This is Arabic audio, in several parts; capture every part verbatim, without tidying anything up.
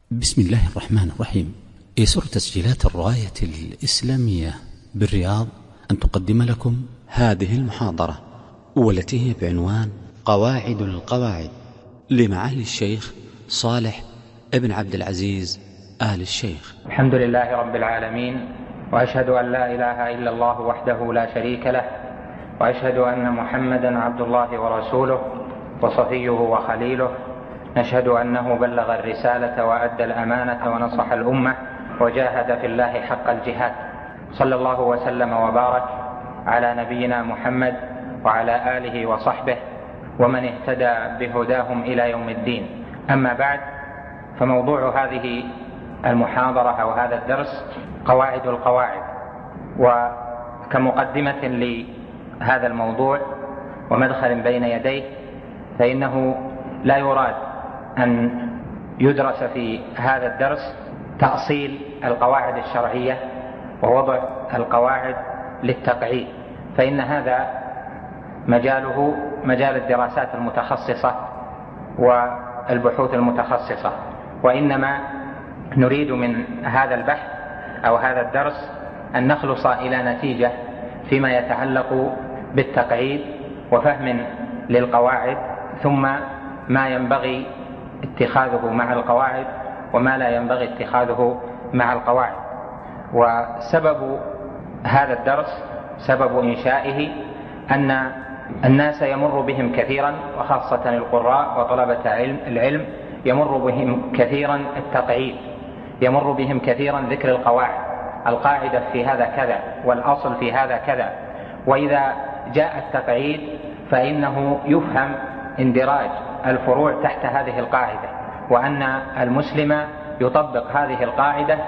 بسم الله الرحمن الرحيم. يسر تسجيلات الرواية الإسلامية بالرياض أن تقدم لكم هذه المحاضرة، والتي هي بعنوان قواعد القواعد لمعالي الشيخ صالح ابن عبد العزيز آل الشيخ. الحمد لله رب العالمين، وأشهد أن لا إله إلا الله وحده لا شريك له، وأشهد أن محمدا عبد الله ورسوله وصفيه وخليله. نشهد أنه بلغ الرسالة وأدى الأمانة ونصح الأمة وجاهد في الله حق الجهاد. صلى الله وسلم وبارك على نبينا محمد وعلى آله وصحبه ومن اهتدى بهداهم إلى يوم الدين. أما بعد، فموضوع هذه المحاضرة أو هذا الدرس قواعد القواعد. وكمقدمة لهذا الموضوع ومدخل بين يديه، فإنه لا يراد أن يدرس في هذا الدرس تأصيل القواعد الشرعية ووضع القواعد للتقعيد، فإن هذا مجاله مجال الدراسات المتخصصة والبحوث المتخصصة، وإنما نريد من هذا البحث أو هذا الدرس أن نخلص إلى نتيجة فيما يتعلق بالتقعيد وفهم للقواعد، ثم ما ينبغي اتخاذه مع القواعد وما لا ينبغي اتخاذه مع القواعد. وسبب هذا الدرس، سبب إنشائه، أن الناس يمر بهم كثيرا، وخاصة القراء وطلبة العلم يمر بهم كثيرا التقعيد، يمر بهم كثيرا ذكر القواعد، القاعدة في هذا كذا والأصل في هذا كذا. وإذا جاء التقعيد فإنه يفهم اندراج الفروع تحت هذه القاعدة، وأن المسلم يطبق هذه القاعدة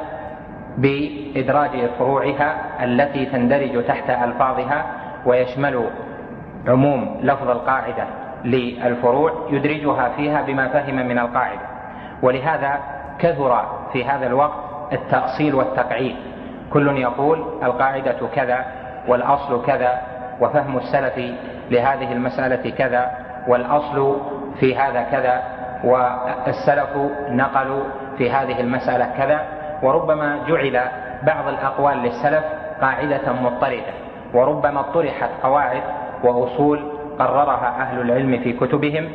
بإدراج فروعها التي تندرج تحت ألفاظها، ويشمل عموم لفظ القاعدة للفروع يدرجها فيها بما فهم من القاعدة. ولهذا كثر في هذا الوقت التأصيل والتقعيد، كل يقول القاعدة كذا والأصل كذا، وفهم السلف لهذه المسألة كذا، والأصل في هذا كذا، والسلف نقلوا في هذه المسألة كذا. وربما جعل بعض الأقوال للسلف قاعدة مضطردة، وربما طرحت قواعد وأصول قررها أهل العلم في كتبهم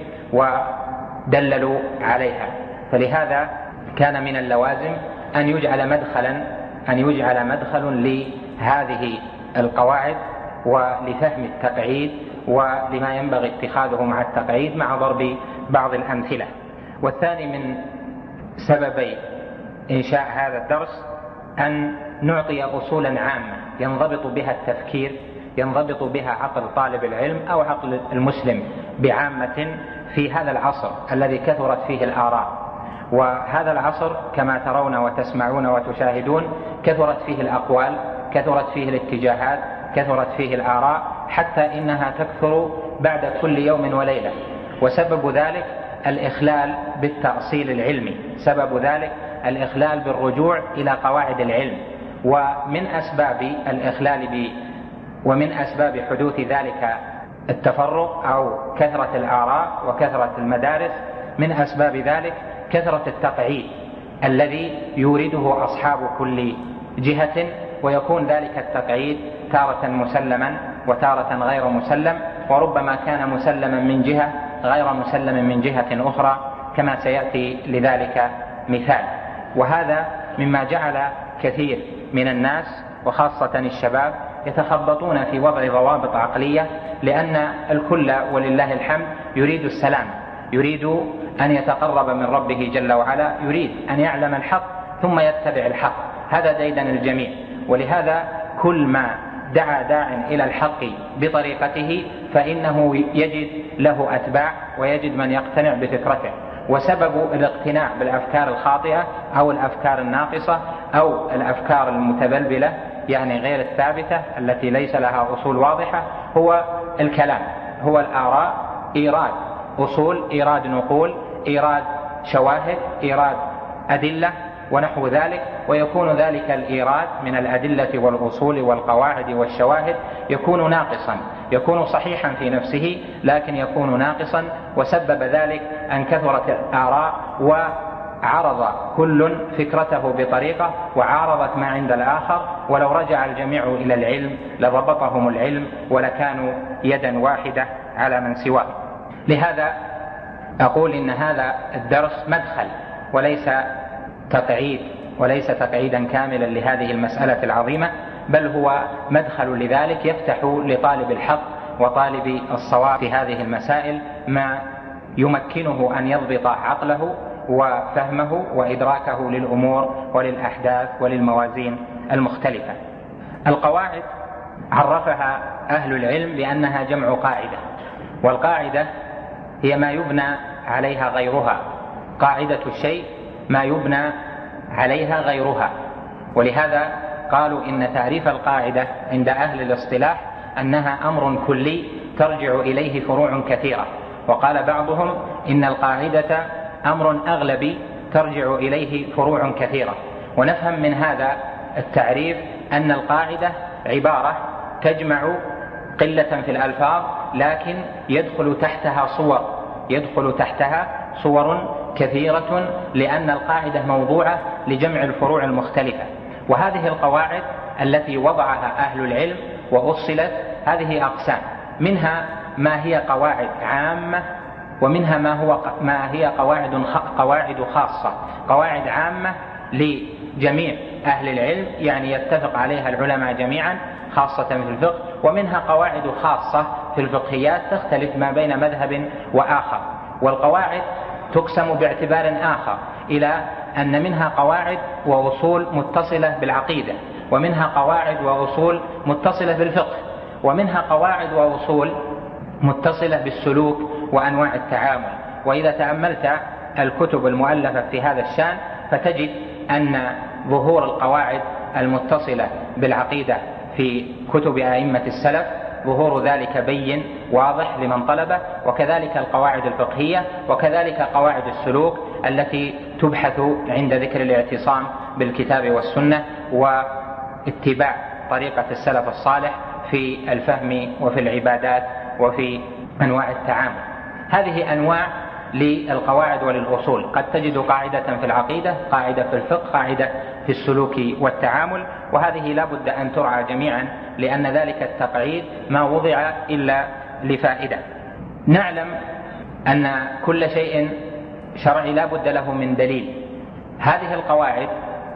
ودللوا عليها. فلهذا كان من اللوازم أن يجعل مدخلا أن يجعل مدخل لهذه القواعد ولفهم التقعيد ولما ينبغي اتخاذه مع التقعيد، مع ضرب بعض الأمثلة. والثاني من سببي إنشاء هذا الدرس أن نعطي أصولا عامة ينضبط بها التفكير، ينضبط بها عقل طالب العلم أو عقل المسلم بعامة في هذا العصر الذي كثرت فيه الآراء. وهذا العصر كما ترون وتسمعون وتشاهدون كثرت فيه الأقوال، كثرت فيه الاتجاهات، كثرت فيه الآراء، حتى إنها تكثر بعد كل يوم وليلة. وسبب ذلك الإخلال بالتأصيل العلمي، سبب ذلك الإخلال بالرجوع إلى قواعد العلم. ومن أسباب الإخلال ب ومن أسباب حدوث ذلك التفرق أو كثرة الآراء وكثرة المدارس، من أسباب ذلك كثرة التقعيد الذي يورده أصحاب كل جهة، ويكون ذلك التقعيد تارة مسلما وتارة غير مسلم، وربما كان مسلما من جهة غير مسلم من جهة أخرى، كما سيأتي لذلك مثال. وهذا مما جعل كثير من الناس وخاصة الشباب يتخبطون في وضع ضوابط عقلية، لأن الكل ولله الحمد يريد السلام، يريد أن يتقرب من ربه جل وعلا، يريد أن يعلم الحق ثم يتبع الحق، هذا ديدن الجميع. ولهذا كل ما دعا داع إلى الحق بطريقته فإنه يجد له أتباع ويجد من يقتنع بفكرته. وسبب الاقتناع بالأفكار الخاطئة أو الأفكار الناقصة أو الأفكار المتبلبلة، يعني غير الثابتة التي ليس لها أصول واضحة، هو الكلام، هو الآراء، إيراد أصول، إيراد نقول، إيراد شواهد، إيراد أدلة ونحو ذلك. ويكون ذلك الإيراد من الأدلة والأصول والقواعد والشواهد يكون ناقصا، يكون صحيحا في نفسه لكن يكون ناقصا. وسبب ذلك أن كثرت الآراء عرض كل فكرته بطريقة وعارضت ما عند الآخر، ولو رجع الجميع إلى العلم لربطهم العلم ولكانوا يدا واحدة على من سواه. لهذا أقول إن هذا الدرس مدخل وليس تقعيد، وليس تقعيدا كاملا لهذه المسألة العظيمة، بل هو مدخل لذلك يفتح لطالب الحق وطالب الصواب في هذه المسائل ما يمكنه أن يضبط عقله وفهمه وإدراكه للأمور وللأحداث وللموازين المختلفة. القواعد عرفها أهل العلم بأنها جمع قاعدة، والقاعدة هي ما يبنى عليها غيرها، قاعدة الشيء ما يبنى عليها غيرها. ولهذا قالوا إن تعريف القاعدة عند أهل الاصطلاح أنها أمر كلي ترجع إليه فروع كثيرة، وقال بعضهم إن القاعدة أمر أغلبي ترجع إليه فروع كثيرة. ونفهم من هذا التعريف أن القاعدة عبارة تجمع قلة في الألفاظ لكن يدخل تحتها صور يدخل تحتها صور كثيرة، لأن القاعدة موضوعة لجمع الفروع المختلفة. وهذه القواعد التي وضعها أهل العلم وأصلت هذه أقسام، منها ما هي قواعد عامة، ومنها ما هو ما هي قواعد قواعد خاصة. قواعد عامة لجميع أهل العلم، يعني يتفق عليها العلماء جميعا خاصة في الفقه، ومنها قواعد خاصة في الفقهيات تختلف ما بين مذهب وآخر. والقواعد تقسم باعتبار آخر إلى أن منها قواعد وأصول متصلة بالعقيدة، ومنها قواعد وأصول متصلة بالفقه، ومنها قواعد وأصول متصلة بالسلوك وأنواع التعامل. وإذا تأملت الكتب المؤلفة في هذا الشأن فتجد أن ظهور القواعد المتصلة بالعقيدة في كتب أئمة السلف ظهور ذلك بين واضح لمن طلبه، وكذلك القواعد الفقهية، وكذلك قواعد السلوك التي تبحث عند ذكر الاعتصام بالكتاب والسنة واتباع طريقة السلف الصالح في الفهم وفي العبادات وفي أنواع التعامل. هذه أنواع للقواعد وللأصول، قد تجد قاعدة في العقيدة، قاعدة في الفقه، قاعدة في السلوك والتعامل، وهذه لا بد أن ترعى جميعا، لأن ذلك التقعيد ما وضع إلا لفائدة. نعلم أن كل شيء شرعي لا بد له من دليل. هذه القواعد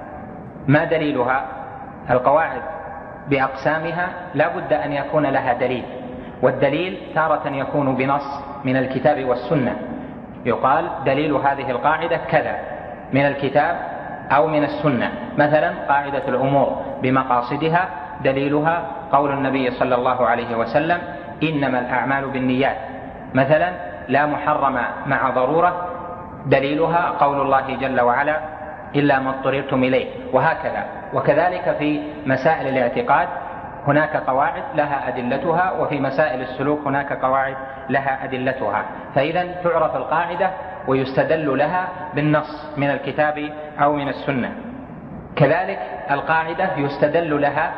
ما دليلها؟ القواعد بأقسامها لا بد أن يكون لها دليل، والدليل تارة يكون بنص من الكتاب والسنة، يقال دليل هذه القاعدة كذا من الكتاب أو من السنة. مثلا قاعدة الأمور بمقاصدها دليلها قول النبي صلى الله عليه وسلم إنما الأعمال بالنيات. مثلا لا محرم مع ضرورة دليلها قول الله جل وعلا إلا ما اضطررتم إليه، وهكذا. وكذلك في مسائل الاعتقاد هناك قواعد لها أدلتها، وفي مسائل السلوك هناك قواعد لها أدلتها. فإذا تعرف القاعدة ويستدل لها بالنص من الكتاب أو من السنة. كذلك القاعدة يستدل لها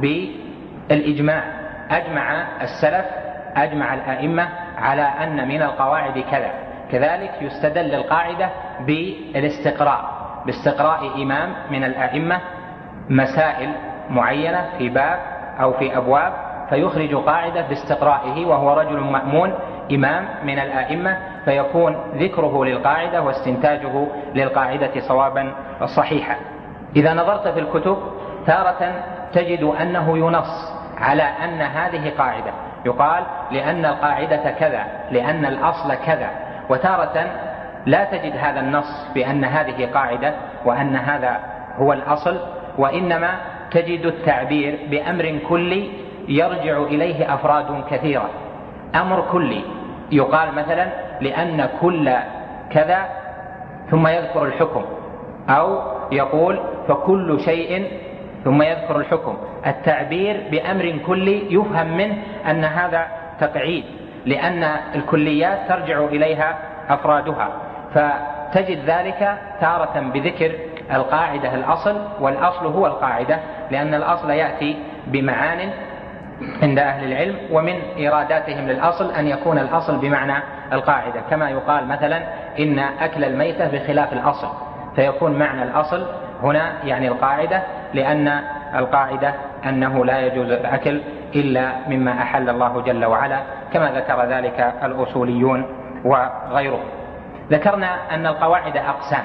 بالإجماع، أجمع السلف أجمع الأئمة على أن من القواعد كذا. كذلك يستدل القاعدة بالاستقراء، باستقراء إمام من الأئمة مسائل معينة في باب أو في أبواب، فيخرج قاعدة باستقرائه وهو رجل مأمون إمام من الأئمة، فيكون ذكره للقاعدة واستنتاجه للقاعدة صوابا صحيحا. إذا نظرت في الكتب تارة تجد أنه ينص على أن هذه قاعدة، يقال لأن القاعدة كذا، لأن الأصل كذا. وتارة لا تجد هذا النص بأن هذه قاعدة وأن هذا هو الأصل، وإنما تجد التعبير بأمر كلي يرجع إليه أفراد كثيرة. أمر كلي يقال مثلا لأن كل كذا ثم يذكر الحكم، أو يقول فكل شيء ثم يذكر الحكم. التعبير بأمر كلي يفهم منه أن هذا تقعيد، لأن الكليات ترجع إليها أفرادها، فتجد ذلك تارة بذكر القاعدة الأصل، والأصل هو القاعدة، لأن الأصل يأتي بمعان عند أهل العلم، ومن إراداتهم للأصل أن يكون الأصل بمعنى القاعدة، كما يقال مثلا إن أكل الميتة بخلاف الأصل، فيكون معنى الأصل هنا يعني القاعدة، لأن القاعدة أنه لا يجوز الأكل إلا مما أحل الله جل وعلا، كما ذكر ذلك الأصوليون وغيرهم. ذكرنا أن القواعد أقسام،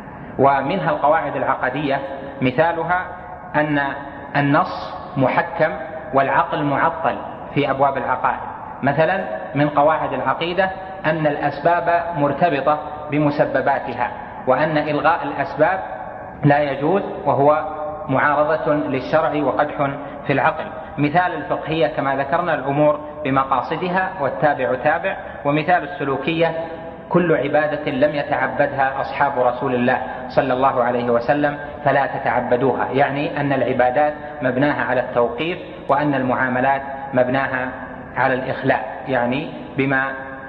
ومنها القواعد العقدية، مثالها أن النص محكم والعقل معطل في أبواب العقائد. مثلا من قواعد العقيدة أن الأسباب مرتبطة بمسبباتها، وأن إلغاء الأسباب لا يجوز، وهو معارضة للشرع وقدح في العقل. مثال الفقهية كما ذكرنا الأمور بمقاصدها والتابع تابع. ومثال السلوكية كل عبادة لم يتعبدها أصحاب رسول الله صلى الله عليه وسلم فلا تتعبدوها، يعني أن العبادات مبناها على التوقيف، وأن المعاملات مبناها على الإخلاء، يعني بما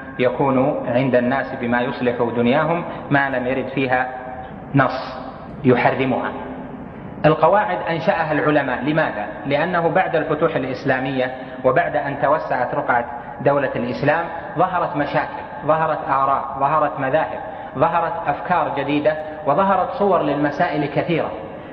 يكون عند الناس بما يصلح دنياهم ما لم يرد فيها نص يحرمها. القواعد أنشأها العلماء، لماذا؟ لأنه بعد الفتوح الإسلامية وبعد أن توسعت رقعة دولة الإسلام ظهرت مشاكل، ظهرت آراء، ظهرت مذاهب، ظهرت أفكار جديدة، وظهرت صور للمسائل كثيرة،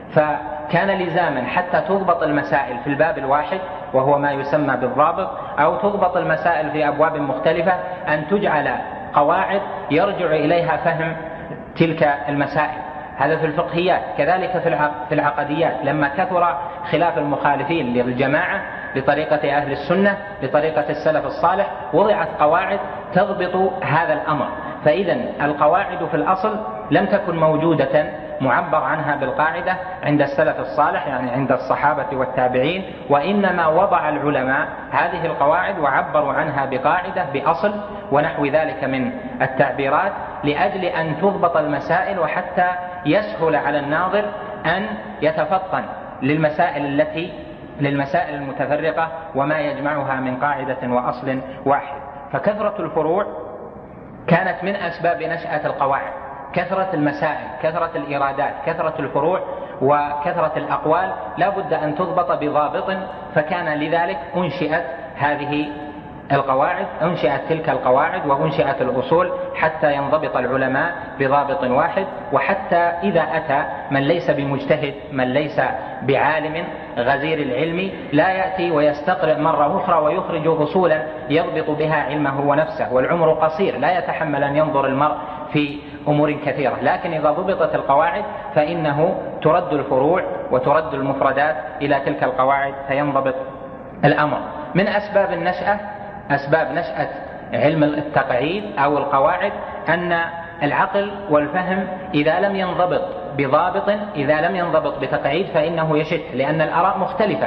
فكان لزاما حتى تضبط المسائل في الباب الواحد وهو ما يسمى بالضابط، أو تضبط المسائل في أبواب مختلفة، أن تجعل قواعد يرجع إليها فهم تلك المسائل. هذا في الفقهيات. كذلك في العقديات، لما كثر خلاف المخالفين للجماعة لطريقة أهل السنة لطريقة السلف الصالح، وضعت قواعد تضبط هذا الأمر. فإذا القواعد في الأصل لم تكن موجودة معبر عنها بالقاعدة عند السلف الصالح، يعني عند الصحابة والتابعين، وإنما وضع العلماء هذه القواعد وعبروا عنها بقاعدة بأصل ونحو ذلك من التعبيرات، لأجل أن تضبط المسائل، وحتى يسهل على الناظر أن يتفطن للمسائل التي للمسائل المتفرقة وما يجمعها من قاعدة وأصل واحد. فكثرة الفروع كانت من أسباب نشأة القواعد، كثرة المسائل، كثرة الإرادات، كثرة الفروع وكثرة الأقوال لا بد أن تضبط بضابط، فكان لذلك أنشئت هذه القواعد، أنشئت تلك القواعد وأنشئت الأصول حتى ينضبط العلماء بضابط واحد، وحتى إذا أتى من ليس بمجتهد، من ليس بعالم غزير العلم، لا يأتي ويستقرئ مرة أخرى ويخرج أصولا يضبط بها علمه ونفسه، والعمر قصير لا يتحمل أن ينظر المرء في أمور كثيرة. لكن إذا ضبطت القواعد فإنه ترد الفروع وترد المفردات إلى تلك القواعد فينضبط الأمر. من أسباب النشأة، أسباب نشأة علم التقعيد أو القواعد، أن العقل والفهم إذا لم ينضبط بضابط، إذا لم ينضبط بتقعيد فإنه يشت، لأن الآراء مختلفة،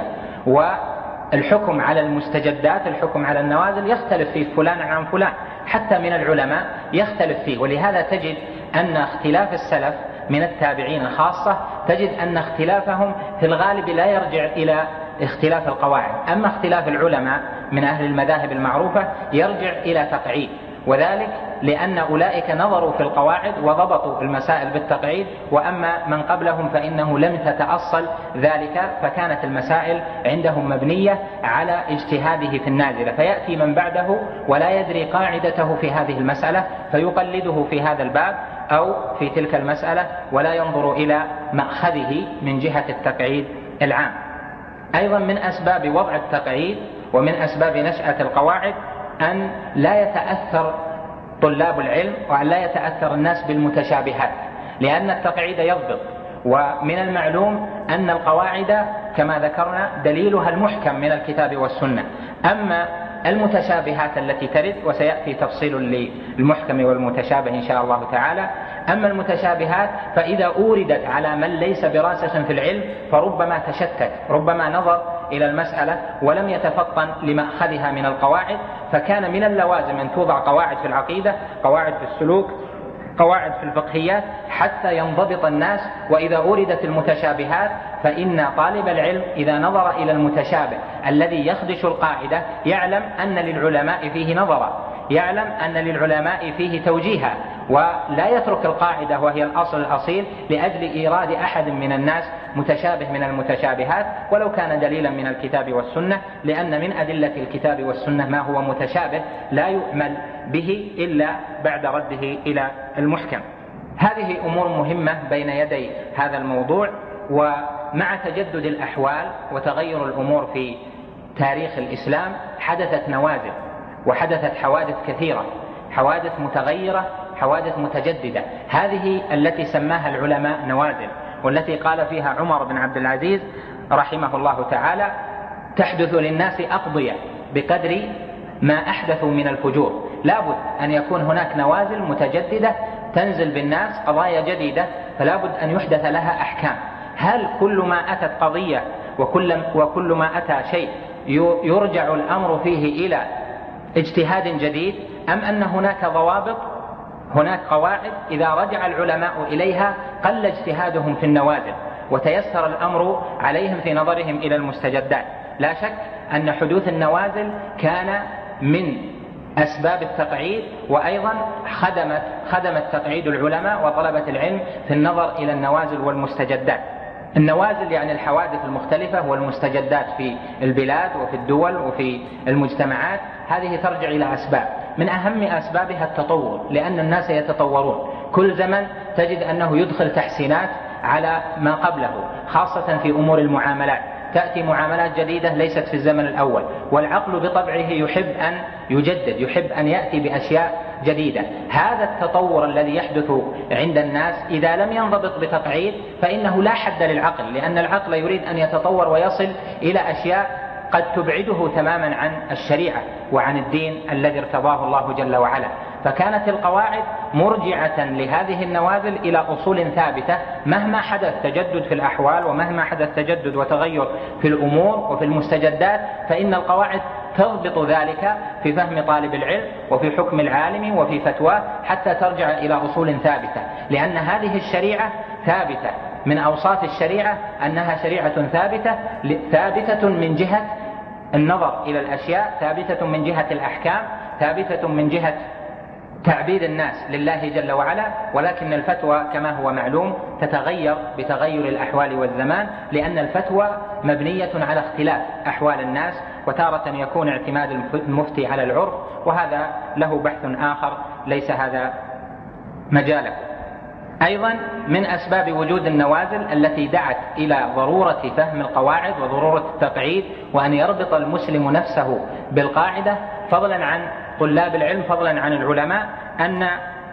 والحكم على المستجدات، الحكم على النوازل يختلف في فلان عن فلان، حتى من العلماء يختلف فيه. ولهذا تجد أن اختلاف السلف من التابعين خاصة، تجد أن اختلافهم في الغالب لا يرجع إلى اختلاف القواعد، أما اختلاف العلماء من أهل المذاهب المعروفة يرجع إلى تقعيد، وذلك لأن أولئك نظروا في القواعد وضبطوا المسائل بالتقعيد، وأما من قبلهم فإنه لم تتأصل ذلك، فكانت المسائل عندهم مبنية على اجتهاده في النازلة، فيأتي من بعده ولا يدري قاعدته في هذه المسألة فيقلده في هذا الباب أو في تلك المسألة، ولا ينظر إلى مأخذه من جهة التقعيد العام. أيضا من أسباب وضع التقعيد ومن أسباب نشأة القواعد أن لا يتأثر طلاب العلم وأن لا يتأثر الناس بالمتشابهات، لأن التقعيد يضبط، ومن المعلوم أن القواعد كما ذكرنا دليلها المحكم من الكتاب والسنة. أما المتشابهات التي ترد، وسيأتي تفصيل للمحكم والمتشابه إن شاء الله تعالى، أما المتشابهات فإذا أوردت على من ليس براسخ في العلم فربما تشتت، ربما نظر إلى المسألة ولم يتفطن لمأخذها من القواعد، فكان من اللوازم أن توضع قواعد في العقيدة، قواعد في السلوك، قواعد في الفقهيات، حتى ينضبط الناس. وإذا أوردت المتشابهات فإن طالب العلم إذا نظر إلى المتشابه الذي يخدش القاعدة يعلم أن للعلماء فيه نظرا، يعلم أن للعلماء فيه توجيها، ولا يترك القاعدة وهي الأصل الأصيل لأجل إيراد أحد من الناس متشابه من المتشابهات ولو كان دليلا من الكتاب والسنة، لأن من أدلة الكتاب والسنة ما هو متشابه لا يؤمل به إلا بعد رده إلى المحكم. هذه أمور مهمة بين يدي هذا الموضوع. ومع تجدد الأحوال وتغير الأمور في تاريخ الإسلام حدثت نوازل وحدثت حوادث كثيرة، حوادث متغيرة، حوادث متجددة. هذه التي سماها العلماء نوازل، والتي قال فيها عمر بن عبد العزيز رحمه الله تعالى: تحدث للناس أقضية بقدر ما أحدثوا من الفجور. لابد أن يكون هناك نوازل متجددة تنزل بالناس قضايا جديدة، فلابد أن يحدث لها أحكام. هل كل ما أتت قضية وكل, وكل ما أتى شيء يرجع الأمر فيه إلى اجتهاد جديد، أم أن هناك ضوابط، هناك قواعد إذا رجع العلماء إليها قل اجتهادهم في النوازل وتيسر الأمر عليهم في نظرهم إلى المستجدات؟ لا شك أن حدوث النوازل كان من أسباب التقعيد، وأيضا خدمت خدمت تقعيد العلماء وطلبة العلم في النظر إلى النوازل والمستجدات. النوازل يعني الحوادث المختلفة والمستجدات في البلاد وفي الدول وفي المجتمعات. هذه ترجع إلى أسباب، من أهم أسبابها التطور، لأن الناس يتطورون، كل زمن تجد أنه يدخل تحسينات على ما قبله، خاصة في أمور المعاملات. تأتي معاملات جديدة ليست في الزمن الأول، والعقل بطبعه يحب أن يجدد، يحب أن يأتي بأشياء جديدة. هذا التطور الذي يحدث عند الناس إذا لم ينضبط بتقعيد فإنه لا حد للعقل، لأن العقل يريد أن يتطور ويصل إلى أشياء قد تبعده تماما عن الشريعة وعن الدين الذي ارتضاه الله جل وعلا. فكانت القواعد مرجعة لهذه النوازل إلى أصول ثابتة، مهما حدث تجدد في الأحوال ومهما حدث تجدد وتغير في الأمور وفي المستجدات، فإن القواعد تضبط ذلك في فهم طالب العلم وفي حكم العالم وفي فتواه، حتى ترجع إلى أصول ثابتة. لأن هذه الشريعة ثابتة، من أوصاف الشريعة أنها شريعة ثابتة، ثابتة من جهة النظر إلى الأشياء، ثابتة من جهة الأحكام، ثابتة من جهة تعبيد الناس لله جل وعلا. ولكن الفتوى كما هو معلوم تتغير بتغير الأحوال والزمان، لأن الفتوى مبنية على اختلاف أحوال الناس، وتارة يكون اعتماد المفتي على العرف، وهذا له بحث آخر ليس هذا مجاله. أيضا من أسباب وجود النوازل التي دعت إلى ضرورة فهم القواعد وضرورة التقعيد، وأن يربط المسلم نفسه بالقاعدة فضلا عن طلاب العلم، فضلا عن العلماء، أن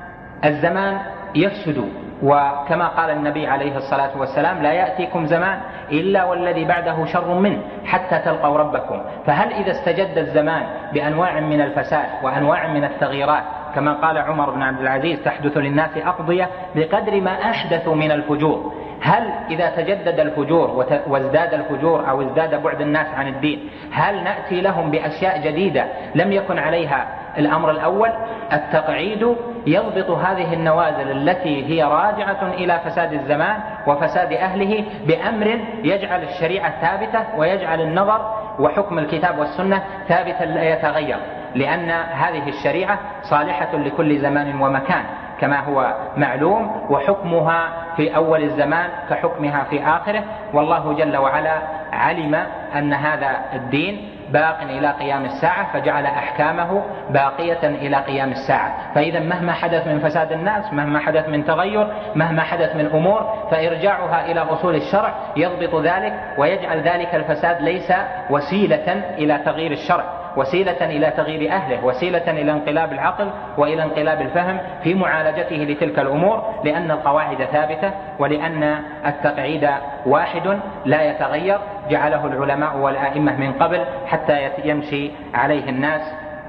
الزمان يفسد، وكما قال النبي عليه الصلاة والسلام: لا يأتيكم زمان إلا والذي بعده شر منه حتى تلقوا ربكم. فهل إذا استجد الزمان بأنواع من الفساد وأنواع من التغييرات، كما قال عمر بن عبد العزيز: تحدث للناس أقضية بقدر ما أحدثوا من الفجور، هل إذا تجدد الفجور وازداد الفجور أو ازداد بعد الناس عن الدين، هل نأتي لهم بأشياء جديدة لم يكن عليها الأمر الأول؟ التقعيد يضبط هذه النوازل التي هي راجعة إلى فساد الزمان وفساد أهله بأمر يجعل الشريعة ثابتة، ويجعل النظر وحكم الكتاب والسنة ثابتا لا يتغير، لأن هذه الشريعة صالحة لكل زمان ومكان كما هو معلوم، وحكمها في أول الزمان كحكمها في آخره. والله جل وعلا علم أن هذا الدين باق إلى قيام الساعة، فجعل أحكامه باقية إلى قيام الساعة. فإذا مهما حدث من فساد الناس، مهما حدث من تغير، مهما حدث من أمور، فإرجاعها إلى أصول الشرع يضبط ذلك، ويجعل ذلك الفساد ليس وسيلة إلى تغيير الشرع، وسيلة إلى تغيير أهله، وسيلة إلى انقلاب العقل وإلى انقلاب الفهم في معالجته لتلك الأمور، لأن القواعد ثابتة، ولأن التقعيد واحد لا يتغير، جعله العلماء والآئمة من قبل حتى يمشي عليه الناس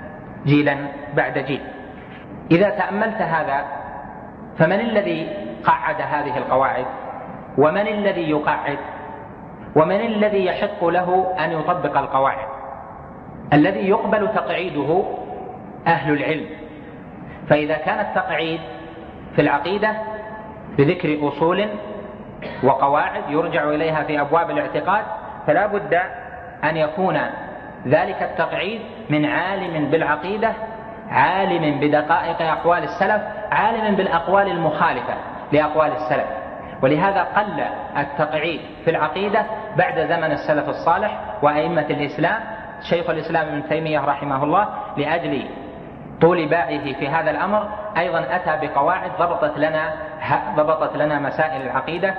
جيلا بعد جيل. إذا تأملت هذا، فمن الذي قعد هذه القواعد؟ ومن الذي يقعد؟ ومن الذي يحق له أن يطبق القواعد؟ الذي يقبل تقعيده أهل العلم. فإذا كان التقعيد في العقيدة بذكر أصول وقواعد يرجع إليها في أبواب الاعتقاد، فلا بد أن يكون ذلك التقعيد من عالم بالعقيدة، عالم بدقائق أقوال السلف، عالم بالأقوال المخالفة لأقوال السلف. ولهذا قل التقعيد في العقيدة بعد زمن السلف الصالح وأئمة الإسلام. شيخ الإسلام ابن تيمية رحمه الله لأجل طول باعه في هذا الأمر أيضا أتى بقواعد ضبطت لنا ضبطت لنا مسائل العقيدة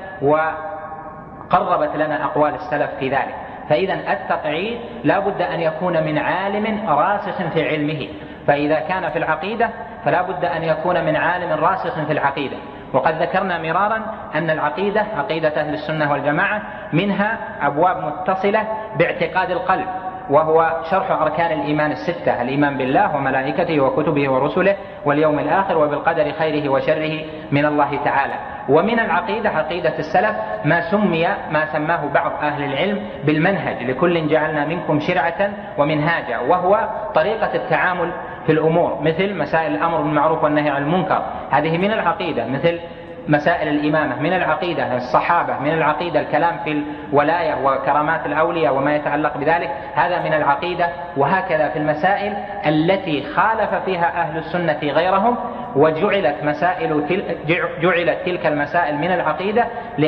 وقربت لنا أقوال السلف في ذلك. فإذا التقعيد لا بد أن يكون من عالم راسخ في علمه، فإذا كان في العقيدة فلا بد أن يكون من عالم راسخ في العقيدة. وقد ذكرنا مرارا أن العقيدة عقيدة أهل السنة والجماعة منها أبواب متصلة باعتقاد القلب، وهو شرح أركان الإيمان الستة: الإيمان بالله وملائكته وكتبه ورسله واليوم الآخر وبالقدر خيره وشره من الله تعالى. ومن العقيدة عقيدة السلف ما سمي ما سماه بعض أهل العلم بالمنهج: لكل جعلنا منكم شرعة ومنهاجا، وهو طريقة التعامل في الأمور، مثل مسائل الأمر بالمعروف والنهي عن المنكر، هذه من العقيدة. مثل مسائل الإمامة من العقيدة، الصحابة من العقيدة، الكلام في الولاية وكرامات الأولياء وما يتعلق بذلك هذا من العقيدة. وهكذا في المسائل التي خالف فيها أهل السنة غيرهم وجعلت مسائل تل... جعلت تلك المسائل من العقيدة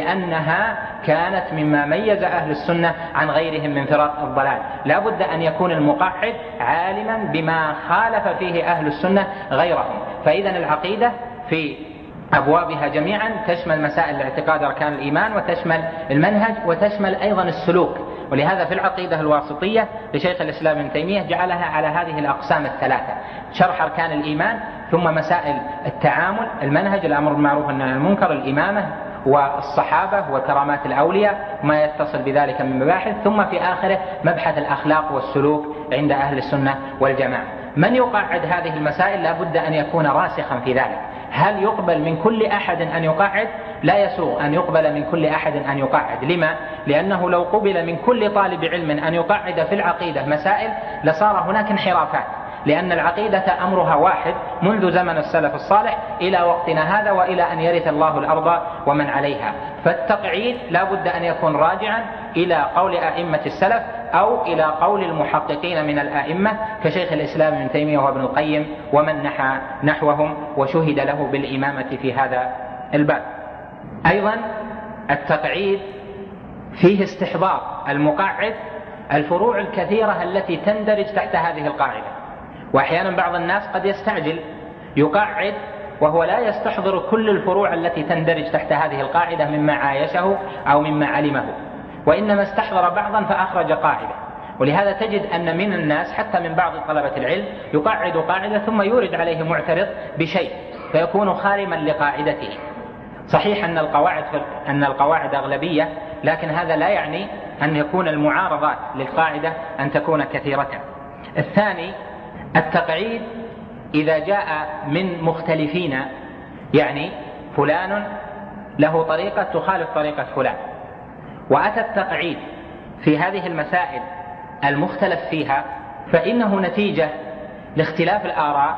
لأنها كانت مما ميز أهل السنة عن غيرهم من فرق الضلال. لا بد أن يكون المقعد عالما بما خالف فيه أهل السنة غيرهم. فإذا العقيدة في أبوابها جميعا تشمل مسائل الاعتقاد أركان الإيمان، وتشمل المنهج، وتشمل أيضا السلوك. ولهذا في العقيدة الواسطية لشيخ الإسلام ابن تيمية جعلها على هذه الأقسام الثلاثة: شرح أركان الإيمان، ثم مسائل التعامل، المنهج، الأمر بالمعروف والنهي عن المنكر، الإمامة والصحابة وكرامات الأولياء وما يتصل بذلك من مباحث، ثم في آخره مبحث الأخلاق والسلوك عند أهل السنة والجماعة. من يقعد هذه المسائل لا بد أن يكون راسخا في ذلك. هل يقبل من كل أحد أن يقعد؟ لا يسوغ أن يقبل من كل أحد أن يقعد. لما؟ لأنه لو قبل من كل طالب علم أن يقعد في العقيدة مسائل لصار هناك انحرافات، لأن العقيدة أمرها واحد منذ زمن السلف الصالح إلى وقتنا هذا وإلى أن يرث الله الأرض ومن عليها. فالتقعيد لا بد أن يكون راجعا إلى قول أئمة السلف أو إلى قول المحققين من الأئمة كشيخ الإسلام ابن تيمية وابن القيم ومن نحى نحوهم وشهد له بالإمامة في هذا الباب. أيضا التقعيد فيه استحضار المقعد الفروع الكثيرة التي تندرج تحت هذه القاعدة. وأحيانا بعض الناس قد يستعجل يقعد وهو لا يستحضر كل الفروع التي تندرج تحت هذه القاعدة مما عايشه أو مما علمه، وإنما استحضر بعضا فأخرج قاعدة. ولهذا تجد أن من الناس حتى من بعض طلبة العلم يقعد قاعدة ثم يورد عليه معترض بشيء فيكون خارما لقاعدته. صحيح أن القواعد أن القواعد أغلبية، لكن هذا لا يعني أن يكون المعارضات للقاعدة أن تكون كثيرة. الثاني التقعيد إذا جاء من مختلفين، يعني فلان له طريقة تخالف طريقة فلان، وأتى التقعيد في هذه المسائل المختلف فيها، فإنه نتيجة لاختلاف الآراء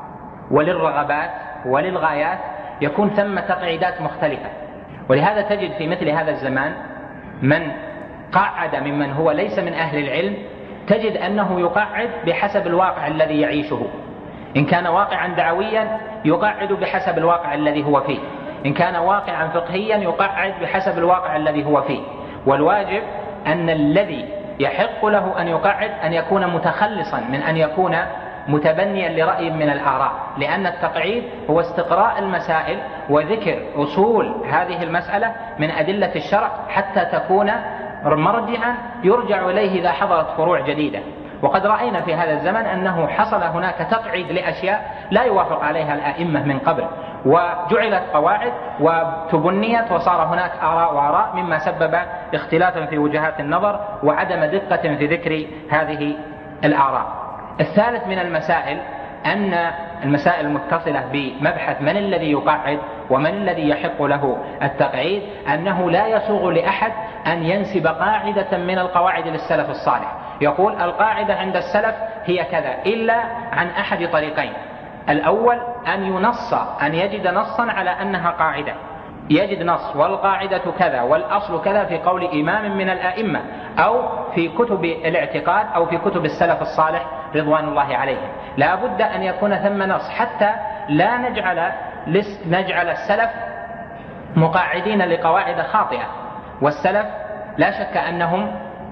وللرغبات وللغايات يكون ثم تقعيدات مختلفة. ولهذا تجد في مثل هذا الزمان من قعد ممن هو ليس من أهل العلم، تجد أنه يقعد بحسب الواقع الذي يعيشه. إن كان واقعا دعويا يقعد بحسب الواقع الذي هو فيه، إن كان واقعا فقهيا يقعد بحسب الواقع الذي هو فيه. والواجب أن الذي يحق له أن يقعد أن يكون متخلصا من أن يكون متبنيا لرأي من الآراء، لأن التقعيد هو استقراء المسائل وذكر أصول هذه المسألة من أدلة الشرع حتى تكون مرجعا يرجع إليه إذا حضرت فروع جديدة. وقد رأينا في هذا الزمن أنه حصل هناك تقعيد لأشياء لا يوافق عليها الآئمة من قبل، وجعلت قواعد وتبنيت وصار هناك آراء وآراء، مما سبب اختلافا في وجهات النظر وعدم دقة في ذكر هذه الآراء. الثالث من المسائل أن المسائل المتصلة بمبحث من الذي يقعد ومن الذي يحق له التقعيد، أنه لا يسوغ لأحد أن ينسب قاعدة من القواعد للسلف الصالح، يقول القاعدة عند السلف هي كذا، إلا عن أحد طريقين: الأول أن ينص أن يجد نصا على أنها قاعدة، يجد نص والقاعدة كذا والأصل كذا في قول إمام من الآئمة أو في كتب الاعتقاد أو في كتب السلف الصالح رضوان الله عليهم. لا بد أن يكون ثم نص حتى لا نجعل نجعل السلف مقاعدين لقواعد خاطئة. والسلف لا شك أنهم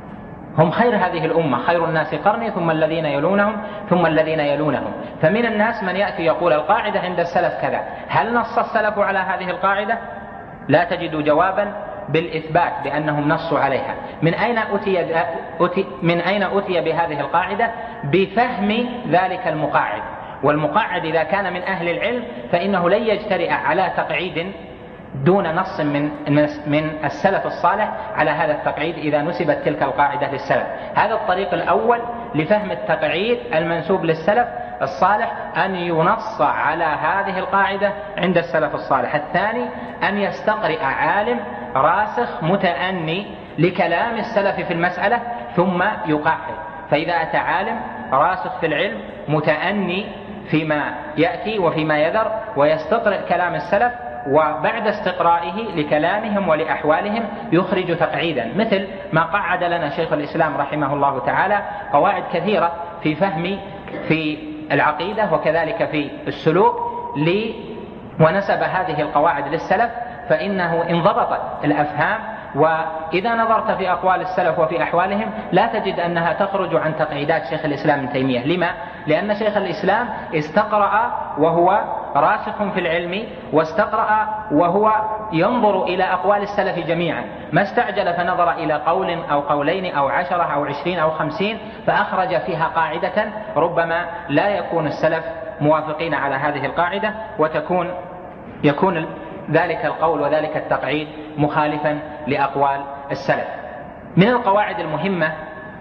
هم خير هذه الأمة، خير الناس قرني ثم الذين يلونهم ثم الذين يلونهم. فمن الناس من يأتي يقول القاعدة عند السلف كذا. هل نص السلف على هذه القاعدة؟ لا تجد جوابا بالإثبات بأنهم نصوا عليها. من أين أتي, أتي من أين أتي بهذه القاعدة؟ بفهم ذلك المقاعد. والمقاعد إذا كان من أهل العلم فإنه لن يجترئ على تقعيد دون نص من من السلف الصالح على هذا التقعيد إذا نسبت تلك القاعدة للسلف. هذا الطريق الأول لفهم التقعيد المنسوب للسلف الصالح، أن ينص على هذه القاعدة عند السلف الصالح. الثاني أن يستقرئ عالم راسخ متأني لكلام السلف في المسألة ثم يقعد. فإذا أتى عالم راسخ في العلم متأني فيما يأتي وفيما يذر ويستقرئ كلام السلف، وبعد استقرائه لكلامهم ولأحوالهم يخرج تقعيدا، مثل ما قعد لنا شيخ الإسلام رحمه الله تعالى قواعد كثيرة في فهم في العقيدة وكذلك في السلوك لي ونسب هذه القواعد للسلف، فإنه انضبطت الأفهام. وإذا نظرت في أقوال السلف وفي أحوالهم لا تجد أنها تخرج عن تقعيدات شيخ الإسلام ابن تيمية. لما؟ لأن شيخ الإسلام استقرأ وهو راسخ في العلم، واستقرأ وهو ينظر إلى أقوال السلف جميعا، ما استعجل فنظر إلى قول أو قولين أو عشرة أو عشرين أو خمسين فأخرج فيها قاعدة ربما لا يكون السلف موافقين على هذه القاعدة، وتكون يكون ذلك القول وذلك التقعيد مخالفا لأقوال السلف. من القواعد المهمة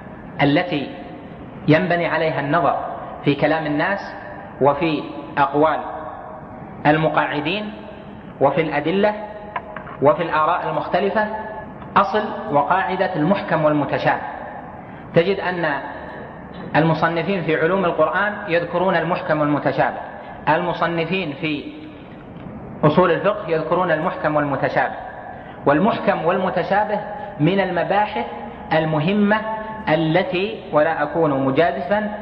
التي ينبني عليها النظر في كلام الناس وفي أقوال المقاعدين وفي الأدلة وفي الآراء المختلفة أصل وقاعدة المحكم والمتشابه. تجد أن المصنفين في علوم القرآن يذكرون المحكم والمتشابه، المصنفين في أصول الفقه يذكرون المحكم والمتشابه. والمحكم والمتشابه من المباحث المهمة التي، ولا أكون مجازفا،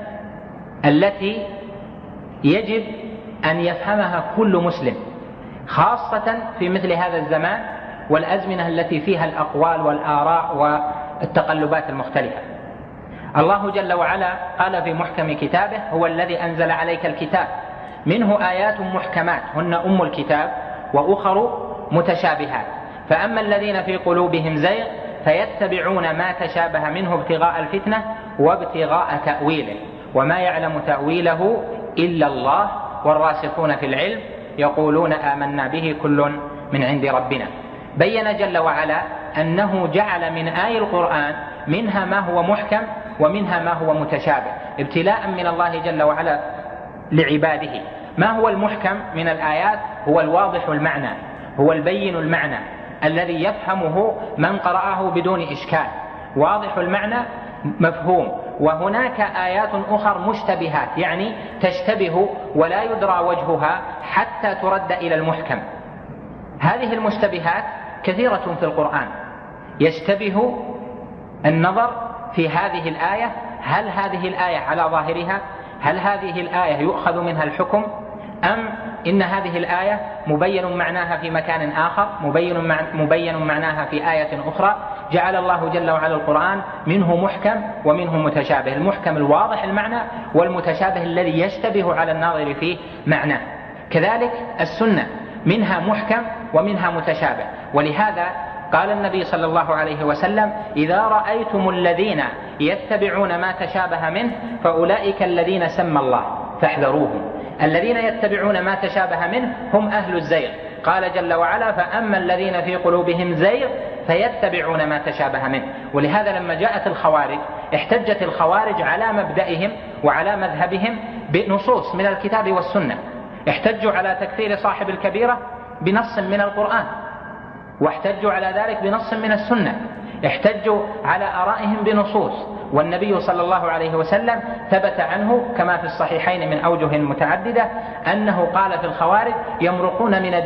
التي يجب أن يفهمها كل مسلم، خاصة في مثل هذا الزمان والأزمنة التي فيها الأقوال والآراء والتقلبات المختلفة. الله جل وعلا قال في محكم كتابه: هو الذي أنزل عليك الكتاب منه آيات محكمات هن أم الكتاب وأخر متشابهات، فأما الذين في قلوبهم زيغ فيتبعون ما تشابه منه ابتغاء الفتنة وابتغاء تأويله وما يعلم تأويله إلا الله والراسخون في العلم يقولون آمنا به كل من عند ربنا. بين جل وعلا أنه جعل من آي القرآن منها ما هو محكم ومنها ما هو متشابه ابتلاء من الله جل وعلا لعباده. ما هو المحكم من الآيات؟ هو الواضح المعنى، هو البين المعنى الذي يفهمه من قرأه بدون إشكال، واضح المعنى مفهوم. وهناك آيات أخرى مشتبهات، يعني تشتبه ولا يدرى وجهها حتى ترد إلى المحكم. هذه المشتبهات كثيرة في القرآن، يشتبه النظر في هذه الآية، هل هذه الآية على ظاهرها؟ هل هذه الآية يؤخذ منها الحكم؟ أم إن هذه الآية مبين معناها في مكان آخر، مبين, مع مبين معناها في آية أخرى؟ جعل الله جل وعلا القرآن منه محكم ومنه متشابه، المحكم الواضح المعنى، والمتشابه الذي يشتبه على الناظر فيه معناه. كذلك السنة منها محكم ومنها متشابه، ولهذا قال النبي صلى الله عليه وسلم: إذا رأيتم الذين يتبعون ما تشابه منه فأولئك الذين سمى الله فاحذروهم. الذين يتبعون ما تشابه منه هم أهل الزيغ. قال جل وعلا: فأما الذين في قلوبهم زيغ فيتبعون ما تشابه منه. ولهذا لما جاءت الخوارج احتجت الخوارج على مبدئهم وعلى مذهبهم بنصوص من الكتاب والسنة. احتجوا على تكفير صاحب الكبيرة بنص من القرآن، واحتجوا على ذلك بنص من السنة، احتجوا على آرائهم بنصوص، والنبي صلى الله عليه وسلم ثبت عنه كما في الصحيحين من أوجه متعددة أنه قال في الخوارج: يمرقون من الدين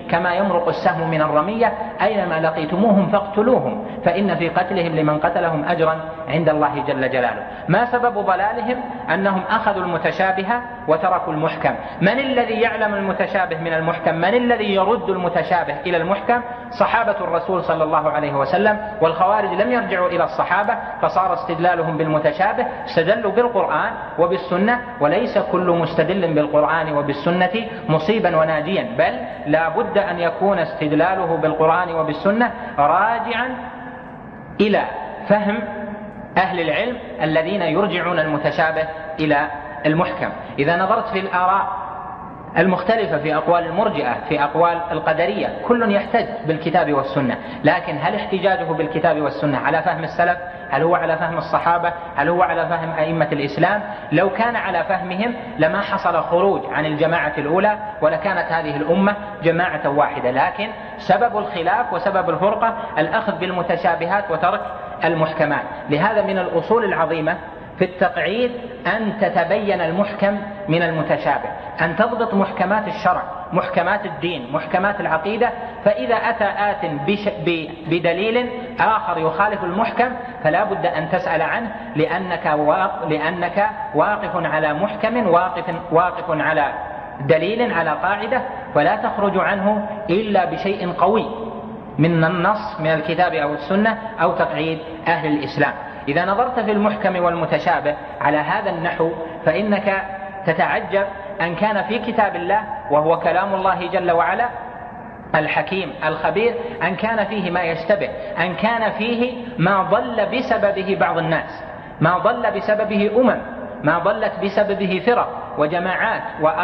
كما يمرق السهم من الرمية أينما لقيتموهم فاقتلوهم فإن في قتلهم لمن قتلهم أجرا عند الله جل جلاله. ما سبب ضلالهم؟ أنهم أخذوا المتشابه وتركوا المحكم. من الذي يعلم المتشابه من المحكم؟ من الذي يرد المتشابه إلى المحكم؟ صحابة الرسول صلى الله عليه وسلم. والخوارج لم يرجعوا إلى الصحابة فصار استدلالهم بالمتشابه، استدلوا بالقرآن وبالسنة، وليس كل مستدل بالقرآن وبالسنة مصيبا وناجيا، بل لا بد أن يكون استدلاله بالقرآن وبالسنة راجعا إلى فهم أهل العلم الذين يرجعون المتشابه إلى المحكم. إذا نظرت في الآراء المختلفة في أقوال المرجئة، في أقوال القدرية، كل يحتج بالكتاب والسنة، لكن هل احتجاجه بالكتاب والسنة على فهم السلف؟ هل هو على فهم الصحابة؟ هل هو على فهم أئمة الإسلام؟ لو كان على فهمهم لما حصل خروج عن الجماعة الأولى ولكانت هذه الأمة جماعة واحدة، لكن سبب الخلاف وسبب الفرقة الأخذ بالمتشابهات وترك المحكمات. لهذا من الأصول العظيمة في التقعيد أن تتبين المحكم من المتشابه، أن تضبط محكمات الشرع، محكمات الدين، محكمات العقيدة. فإذا أتى آت بدليل آخر يخالف المحكم فلا بد أن تسأل عنه، لأنك واقف, لأنك واقف على محكم، واقف, واقف على دليل، على قاعدة، فلا تخرج عنه إلا بشيء قوي من النص من الكتاب أو السنة أو تقعيد أهل الإسلام. إذا نظرت في المحكم والمتشابه على هذا النحو فإنك تتعجب أن كان في كتاب الله وهو كلام الله جل وعلا الحكيم الخبير، أن كان فيه ما يشتبه، أن كان فيه ما ضل بسببه بعض الناس، ما ضل بسببه أمم، ما ضلت بسببه فرق وجماعات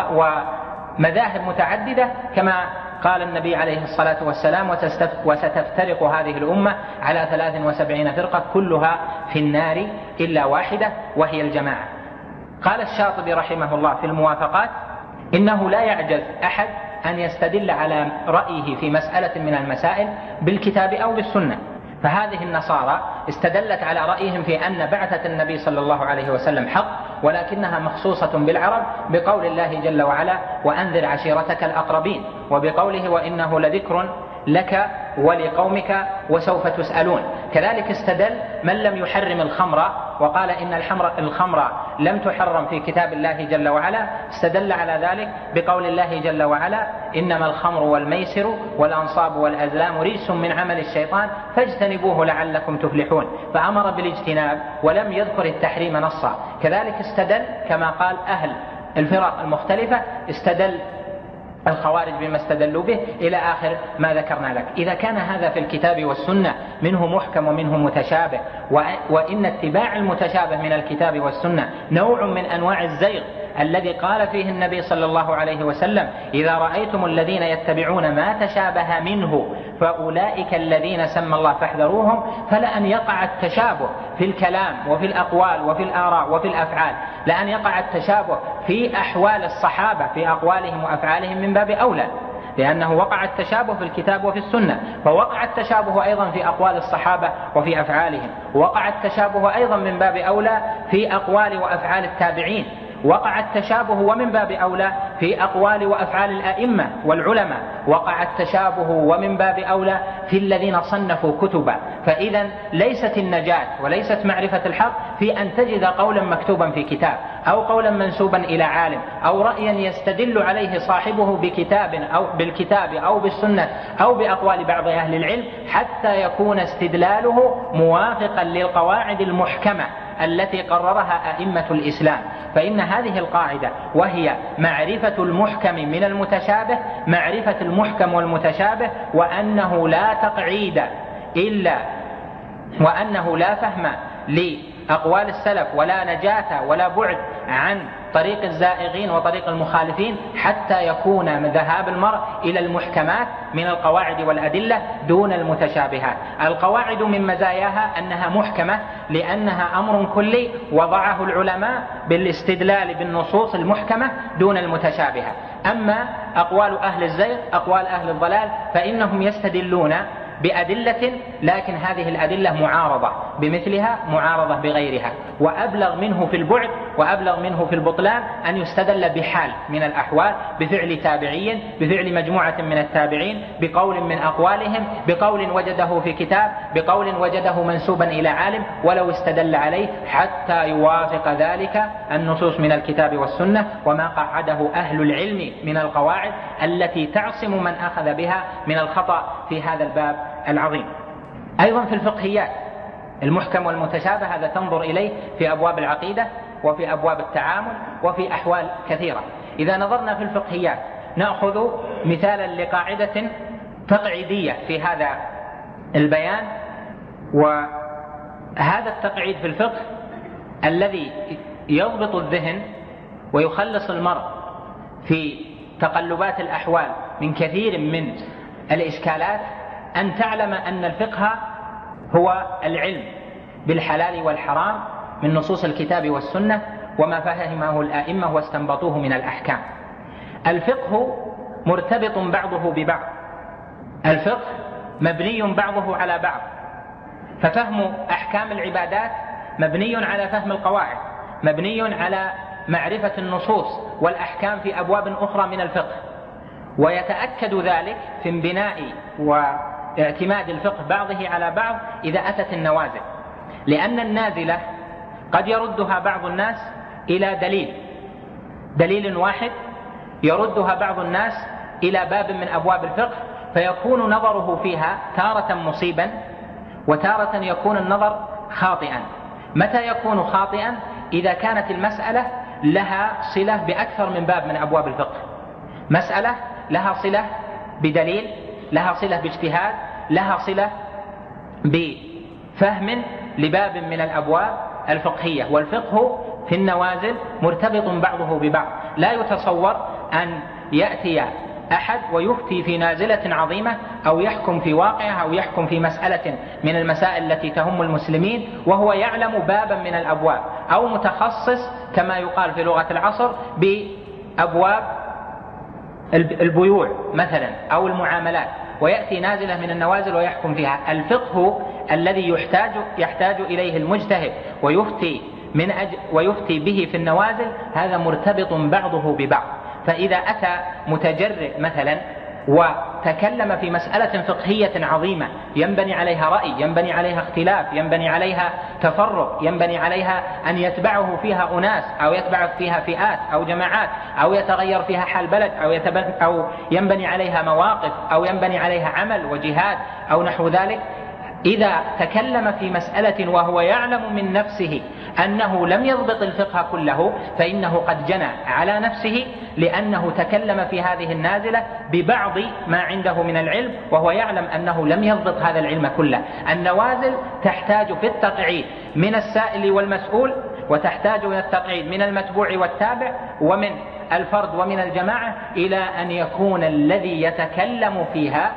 ومذاهب متعددة، كما قال النبي عليه الصلاة والسلام: وستفترق هذه الأمة على ثلاث وسبعين فرقة كلها في النار إلا واحدة وهي الجماعة. قال الشاطبي رحمه الله في الموافقات: إنه لا يعجز أحد أن يستدل على رأيه في مسألة من المسائل بالكتاب أو بالسنة. فهذه النصارى استدلت على رأيهم في أن بعثة النبي صلى الله عليه وسلم حق، ولكنها مخصوصة بالعرب بقول الله جل وعلا: وأنذر عشيرتك الأقربين، وبقوله: وإنه لذكر لك ولقومك وسوف تسألون. كذلك استدل من لم يحرم الخمر وقال إن الحمر الخمر لم تحرم في كتاب الله جل وعلا، استدل على ذلك بقول الله جل وعلا: إنما الخمر والميسر والأنصاب والأزلام رجس من عمل الشيطان فاجتنبوه لعلكم تفلحون، فأمر بالاجتناب ولم يذكر التحريم نصا. كذلك استدل كما قال أهل الفرق المختلفة، استدل الخوارج بما استدلوا به إلى آخر ما ذكرنا لك. إذا كان هذا في الكتاب والسنة منه محكم ومنه متشابه، وإن اتباع المتشابه من الكتاب والسنة نوع من أنواع الزيغ الذي قال فيه النبي صلى الله عليه وسلم: إذا رأيتم الذين يتبعون ما تشابه منه فأولئك الذين سمى الله فاحذروهم. فلأن يقع التشابه في الكلام وفي الأقوال وفي الآراء وفي الأفعال، لأن يقع التشابه في أحوال الصحابة في أقوالهم وأفعالهم من باب أولى، لأنه وقع التشابه في الكتاب وفي السنة، فوقع التشابه أيضا في أقوال الصحابة وفي أفعالهم، وقع التشابه أيضا من باب أولى في أقوال وأفعال التابعين، وقع التشابه ومن باب أولى في أقوال وأفعال الأئمة والعلماء، وقع التشابه ومن باب أولى في الذين صنفوا كتبا. فإذا ليست النجاة وليست معرفة الحق في أن تجد قولا مكتوبا في كتاب أو قولا منسوبا إلى عالم أو رأيا يستدل عليه صاحبه بكتاب أو بالكتاب أو بالسنة أو بأقوال بعض أهل العلم حتى يكون استدلاله موافقا للقواعد المحكمة التي قررها أئمة الإسلام. فإن هذه القاعدة وهي معرفة المحكم من المتشابه، معرفة المحكم والمتشابه، وأنه لا تقعيد إلا وأنه لا فهم لأقوال السلف ولا نجاة ولا بعد عن طريق الزائغين وطريق المخالفين حتى يكون ذهاب المرء إلى المحكمات من القواعد والأدلة دون المتشابهات. القواعد من مزاياها أنها محكمة لأنها أمر كلي وضعه العلماء بالاستدلال بالنصوص المحكمة دون المتشابهة. أما أقوال أهل الزيغ، أقوال أهل الضلال، فإنهم يستدلون بأدلة لكن هذه الأدلة معارضة بمثلها معارضة بغيرها، وأبلغ منه في البعد وأبلغ منه في البطلان أن يستدل بحال من الأحوال، بفعل تابعي، بفعل مجموعة من التابعين، بقول من أقوالهم، بقول وجده في كتاب، بقول وجده منسوبا إلى عالم، ولو استدل عليه حتى يوافق ذلك النصوص من الكتاب والسنة وما قعده أهل العلم من القواعد التي تعصم من أخذ بها من الخطأ في هذا الباب العظيم. أيضا في الفقهيات المحكم والمتشابه هذا تنظر إليه في أبواب العقيدة وفي أبواب التعامل وفي أحوال كثيرة. إذا نظرنا في الفقهيات نأخذ مثالا لقاعدة تقعيدية في هذا البيان، وهذا التقعيد في الفقه الذي يضبط الذهن ويخلص المرء في تقلبات الأحوال من كثير من الإشكالات، أن تعلم أن الفقه هو العلم بالحلال والحرام من نصوص الكتاب والسنة وما فهمه الآئمة واستنبطوه من الأحكام. الفقه مرتبط بعضه ببعض، الفقه مبني بعضه على بعض، ففهم أحكام العبادات مبني على فهم القواعد، مبني على معرفة النصوص والأحكام في أبواب أخرى من الفقه، ويتأكد ذلك في انبناء واعتماد الفقه بعضه على بعض إذا أتت النوازل، لأن النازلة قد يردها بعض الناس إلى دليل دليل واحد، يردها بعض الناس إلى باب من أبواب الفقه، فيكون نظره فيها تارة مصيبا وتارة يكون النظر خاطئا. متى يكون خاطئا؟ إذا كانت المسألة لها صلة بأكثر من باب من أبواب الفقه، مسألة لها صلة بدليل، لها صلة باجتهاد، لها صلة بفهم لباب من الأبواب الفقهية. والفقه في النوازل مرتبط بعضه ببعض، لا يتصور أن يأتي أحد ويفتي في نازلة عظيمة أو يحكم في واقعها أو يحكم في مسألة من المسائل التي تهم المسلمين وهو يعلم بابا من الأبواب، أو متخصص كما يقال في لغة العصر بأبواب البيوع مثلا أو المعاملات، ويأتي نازلة من النوازل ويحكم فيها. الفقه الذي يحتاج, يحتاج إليه المجتهد ويفتي, من أجل ويفتي به في النوازل هذا مرتبط بعضه ببعض. فإذا أتى متجرئ مثلا وتكلم في مسألة فقهية عظيمة ينبني عليها رأي، ينبني عليها اختلاف، ينبني عليها تفرق، ينبني عليها أن يتبعه فيها أناس أو يتبع فيها فئات أو جماعات أو يتغير فيها حال بلد أو, أو ينبني عليها مواقف أو ينبني عليها عمل وجهاد أو نحو ذلك، إذا تكلم في مسألة وهو يعلم من نفسه أنه لم يضبط الفقه كله فإنه قد جنى على نفسه، لأنه تكلم في هذه النازلة ببعض ما عنده من العلم وهو يعلم أنه لم يضبط هذا العلم كله. النوازل تحتاج في التقعيد من السائل والمسؤول، وتحتاج من التقعيد من المتبوع والتابع ومن الفرد ومن الجماعة، إلى أن يكون الذي يتكلم فيها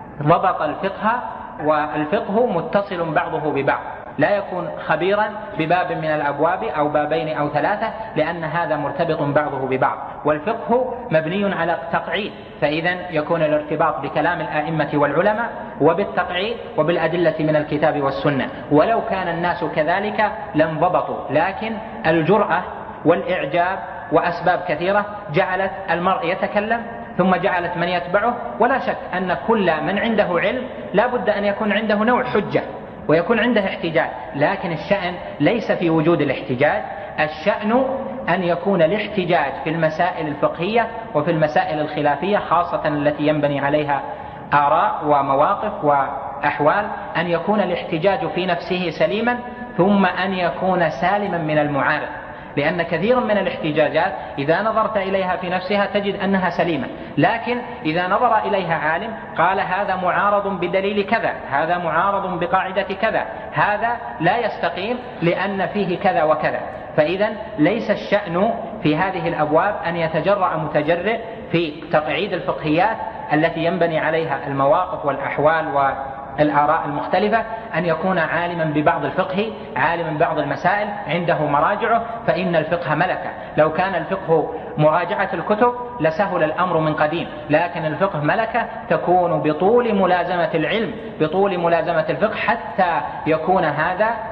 ضبط الفقه، والفقه متصل بعضه ببعض، لا يكون خبيرا بباب من الأبواب أو بابين أو ثلاثة، لأن هذا مرتبط بعضه ببعض. والفقه مبني على التقعيد، فإذا يكون الارتباط بكلام الآئمة والعلماء وبالتقعيد وبالأدلة من الكتاب والسنة. ولو كان الناس كذلك لانضبطوا، لكن الجرأة والإعجاب وأسباب كثيرة جعلت المرء يتكلم ثم جعلت من يتبعه. ولا شك أن كل من عنده علم لا بد أن يكون عنده نوع حجة ويكون عنده احتجاج، لكن الشأن ليس في وجود الاحتجاج، الشأن أن يكون الاحتجاج في المسائل الفقهية وفي المسائل الخلافية خاصة التي ينبني عليها آراء ومواقف وأحوال، أن يكون الاحتجاج في نفسه سليما، ثم أن يكون سالما من المعارض. لأن كثيرا من الاحتجاجات إذا نظرت إليها في نفسها تجد أنها سليمة، لكن إذا نظر إليها عالم قال هذا معارض بدليل كذا، هذا معارض بقاعدة كذا، هذا لا يستقيم لأن فيه كذا وكذا. فإذا ليس الشأن في هذه الأبواب أن يتجرأ متجرئ في تقعيد الفقهيات التي ينبني عليها المواقف والأحوال والآراء المختلفة، أن يكون عالما ببعض الفقه، عالما ببعض المسائل، عنده مراجعه، فإن الفقه ملكة. لو كان الفقه مراجعة الكتب لسهل الأمر من قديم، لكن الفقه ملكة تكون بطول ملازمة العلم، بطول ملازمة الفقه، حتى يكون هذا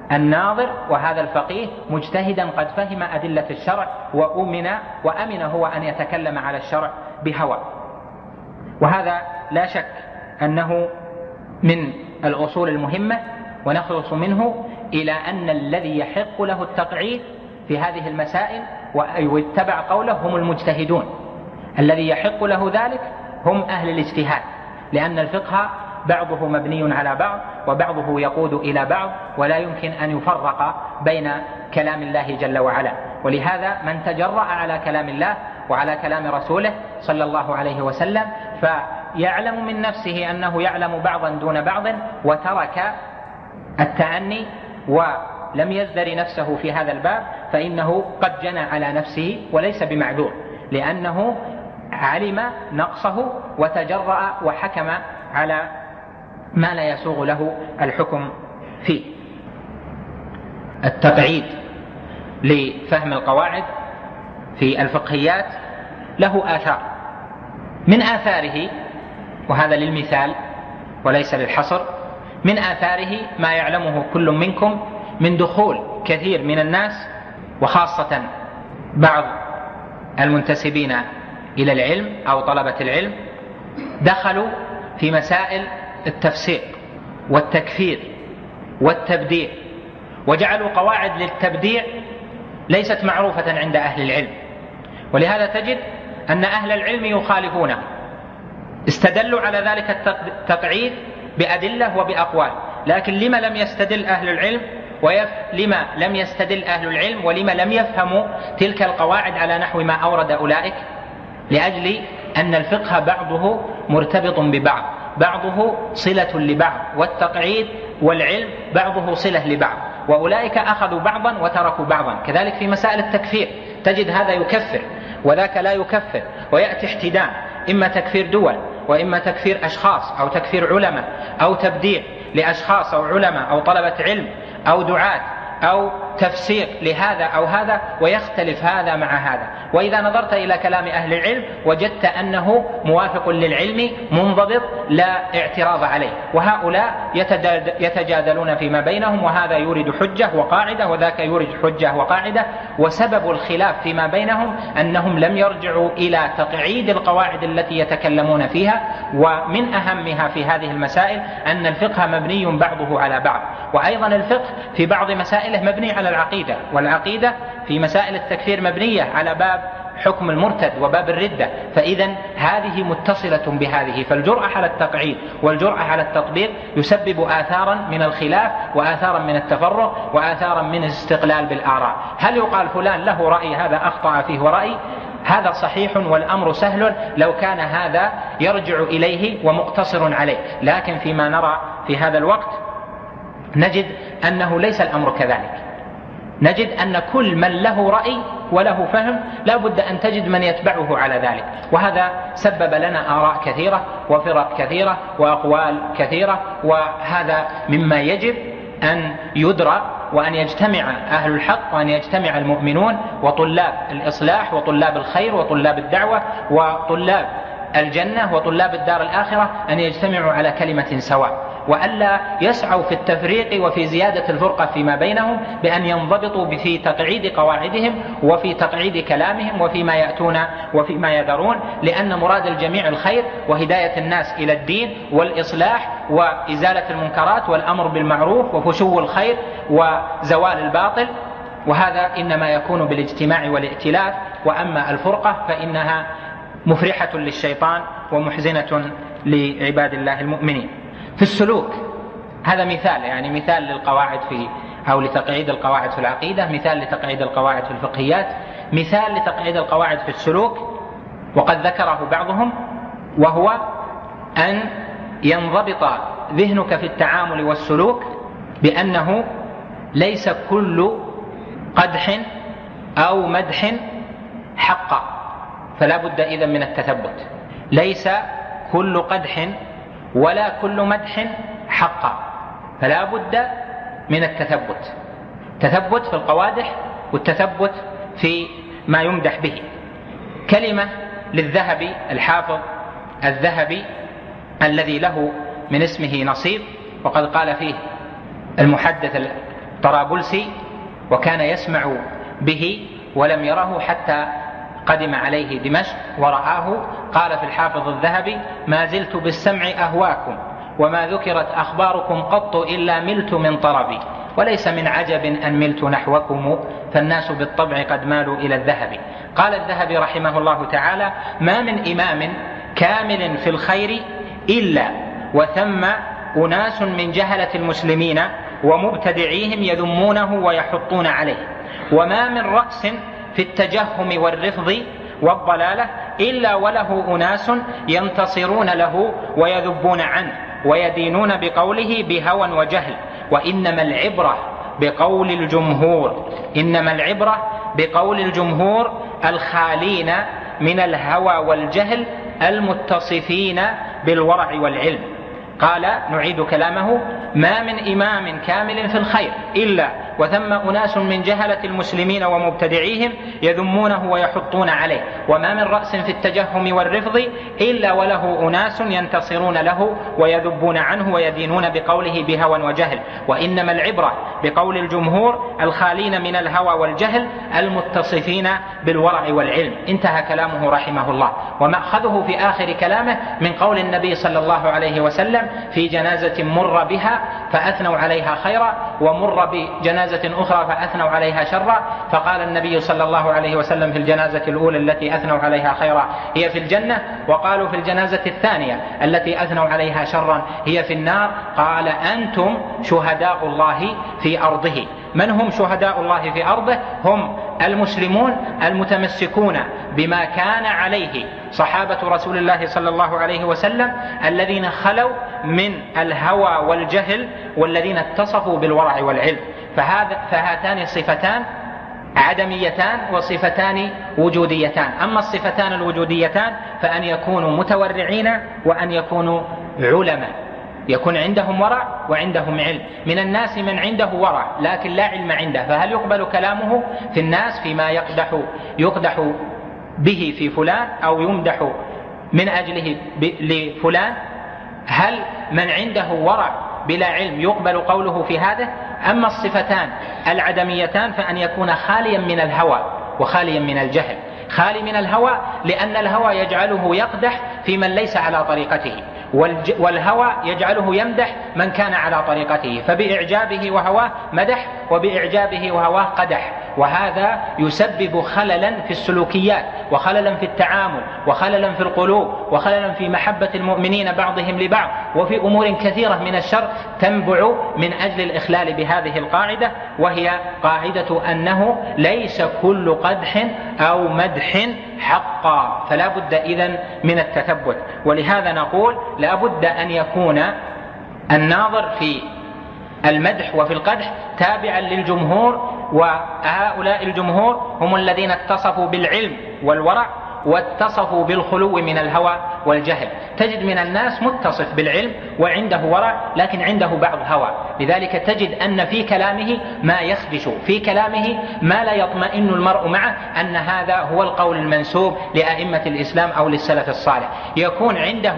الناظر وهذا الفقيه مجتهدا قد فهم أدلة الشرع وأمن وأمن هو أن يتكلم على الشرع بهوى. وهذا لا شك أنه من الأصول المهمة، ونخلص منه إلى أن الذي يحق له التقعيد في هذه المسائل ويتبع قوله هم المجتهدون. الذي يحق له ذلك هم أهل الاجتهاد، لأن الفقه بعضه مبني على بعض وبعضه يقود إلى بعض، ولا يمكن أن يفرق بين كلام الله جل وعلا. ولهذا من تجرأ على كلام الله وعلى كلام رسوله صلى الله عليه وسلم فيعلم من نفسه أنه يعلم بعضا دون بعض، وترك التأني ولم يزدر نفسه في هذا الباب، فإنه قد جنى على نفسه وليس بمعذور، لأنه علم نقصه وتجرأ وحكم على ما لا يسوغ له الحكم فيه. التقعيد لفهم القواعد في الفقهيات له آثار، من آثاره، وهذا للمثال وليس للحصر، من آثاره ما يعلمه كل منكم من دخول كثير من الناس وخاصة بعض المنتسبين إلى العلم أو طلبة العلم، دخلوا في مسائل التفسيق والتكفير والتبديع، وجعلوا قواعد للتبديع ليست معروفة عند أهل العلم. ولهذا تجد أن أهل العلم يخالفونه، استدلوا على ذلك التقعيد بأدلة وبأقوال، لكن لما لم يستدل أهل العلم ويف لما لم يستدل أهل العلم ولما لم يفهموا تلك القواعد على نحو ما أورد أولئك؟ لأجل أن الفقه بعضه مرتبط ببعض، بعضه صلة لبعض، والتقعيد والعلم بعضه صلة لبعض، وأولئك أخذوا بعضا وتركوا بعضا. كذلك في مسائل التكفير تجد هذا يكفر وذاك لا يكفر، ويأتي احتدام، إما تكفير دول وإما تكفير أشخاص أو تكفير علماء أو تبديع لأشخاص أو علماء أو طلبة علم أو دعاة أو تفسير لهذا أو هذا، ويختلف هذا مع هذا. وإذا نظرت إلى كلام أهل العلم وجدت أنه موافق للعلم منضبط لا اعتراض عليه، وهؤلاء يتجادلون فيما بينهم، وهذا يورد حجة وقاعدة وذاك يورد حجة وقاعدة. وسبب الخلاف فيما بينهم أنهم لم يرجعوا إلى تقعيد القواعد التي يتكلمون فيها. ومن أهمها في هذه المسائل أن الفقه مبني بعضه على بعض، وأيضا الفقه في بعض مسائله مبني على العقيدة، والعقيدة في مسائل التكفير مبنية على باب حكم المرتد وباب الردة، فإذا هذه متصلة بهذه. فالجرأة على التقعيد والجرأة على التطبيق يسبب آثارا من الخلاف وآثارا من التفرق وآثارا من الاستقلال بالآراء. هل يقال فلان له رأي هذا أخطأ فيه ورأي؟ هذا صحيح والأمر سهل لو كان هذا يرجع إليه ومقتصر عليه، لكن فيما نرى في هذا الوقت نجد أنه ليس الأمر كذلك. نجد أن كل من له رأي وله فهم لا بد أن تجد من يتبعه على ذلك، وهذا سبب لنا آراء كثيرة وفرق كثيرة وأقوال كثيرة. وهذا مما يجب أن يدرى، وأن يجتمع أهل الحق وأن يجتمع المؤمنون وطلاب الإصلاح وطلاب الخير وطلاب الدعوة وطلاب الجنة وطلاب الدار الآخرة أن يجتمعوا على كلمة سواء، وألا يسعوا في التفريق وفي زيادة الفرقة فيما بينهم، بأن ينضبطوا في تقعيد قواعدهم وفي تقعيد كلامهم وفيما يأتون وفيما يذرون، لأن مراد الجميع الخير وهداية الناس إلى الدين والإصلاح وإزالة المنكرات والأمر بالمعروف وفشو الخير وزوال الباطل، وهذا إنما يكون بالاجتماع والائتلاف. وأما الفرقة فإنها مفرحة للشيطان ومحزنة لعباد الله المؤمنين. في السلوك هذا مثال، يعني مثال للقواعد في أو لتقعيد القواعد في العقيدة، مثال لتقعيد القواعد في الفقهيات، مثال لتقعيد القواعد في السلوك وقد ذكره بعضهم، وهو أن ينضبط ذهنك في التعامل والسلوك بأنه ليس كل قدح أو مدح حقا، فلا بد إذن من التثبت. ليس كل قدح ولا كل مدح حقا، فلا بد من التثبت، تثبت في القوادح والتثبت في ما يمدح به. كلمة للذهبي الحافظ الذهبي الذي له من اسمه نصيب، وقد قال فيه المحدث طرابلسي وكان يسمع به ولم يره حتى قدم عليه دمشق ورآه. قال في الحافظ الذهبي: ما زلت بالسمع أهواكم وما ذكرت أخباركم قط إلا ملت من طربي، وليس من عجب أن ملت نحوكم فالناس بالطبع قد مالوا إلى الذهب. قال الذهبي رحمه الله تعالى: ما من إمام كامل في الخير إلا وثم أناس من جهلة المسلمين ومبتدعيهم يذمونه ويحطون عليه، وما من رأس في التجهم والرفض والضلالة إلا وله أناس ينتصرون له ويذبون عنه ويدينون بقوله بهوى وجهل. وإنما العبرة بقول الجمهور إنما العبرة بقول الجمهور الخالين من الهوى والجهل المتصفين بالورع والعلم. قال نعيد كلامه: ما من إمام كامل في الخير إلا وثم أناس من جهلة المسلمين ومبتدعيهم يذمونه ويحطون عليه، وما من رأس في التجهم والرفض إلا وله أناس ينتصرون له ويذبون عنه ويدينون بقوله بهوى وجهل. وإنما العبرة بقول الجمهور الخالين من الهوى والجهل المتصفين بالورع والعلم. انتهى كلامه رحمه الله. ومأخذه في آخر كلامه من قول النبي صلى الله عليه وسلم في جنازة مر بها فأثنوا عليها خيرا، ومر بجنازة أخرى فأثنوا عليها شرا، فقال النبي صلى الله عليه وسلم في الجنازة الأولى التي أثنوا عليها خيرا هي في الجنة، وقالوا في الجنازة الثانية التي أثنوا عليها شرا هي في النار. قال: أنتم شهداء الله في أرضه. من هم شهداء الله في أرضه؟ هم المسلمون المتمسكون بما كان عليه صحابة رسول الله صلى الله عليه وسلم الذين خلوا من الهوى والجهل والذين اتصفوا بالورع والعلم. فهذا فهاتان صفتان عدميتان وصفتان وجوديتان. أما الصفتان الوجوديتان فأن يكونوا متورعين وأن يكونوا علماء، يكون عندهم ورع وعندهم علم. من الناس من عنده ورع لكن لا علم عنده، فهل يقبل كلامه في الناس فيما يقدح يقدح به في فلان أو يمدح من أجله لفلان؟ هل من عنده ورع بلا علم يقبل قوله في هذا؟ أما الصفتان العدميتان فأن يكون خاليا من الهوى وخاليا من الجهل. خالي من الهوى لأن الهوى يجعله يقدح في من ليس على طريقته، والهوى يجعله يمدح من كان على طريقته، فبإعجابه وهواه مدح وبإعجابه وهواه قدح. وهذا يسبب خللا في السلوكيات وخللا في التعامل وخللا في القلوب وخللا في محبة المؤمنين بعضهم لبعض، وفي أمور كثيرة من الشر تنبع من أجل الإخلال بهذه القاعدة، وهي قاعدة أنه ليس كل قدح أو مدح حقا، فلا بد إذن من التثبت. ولهذا نقول لا بد أن يكون الناظر في المدح وفي القدح تابعا للجمهور، وهؤلاء الجمهور هم الذين اتصفوا بالعلم والورع واتصفوا بالخلو من الهوى والجهل. تجد من الناس متصف بالعلم وعنده ورع لكن عنده بعض هوى، لذلك تجد أن في كلامه ما يخدش، في كلامه ما لا يطمئن المرء معه أن هذا هو القول المنسوب لأئمة الإسلام أو للسلف الصالح. يكون عنده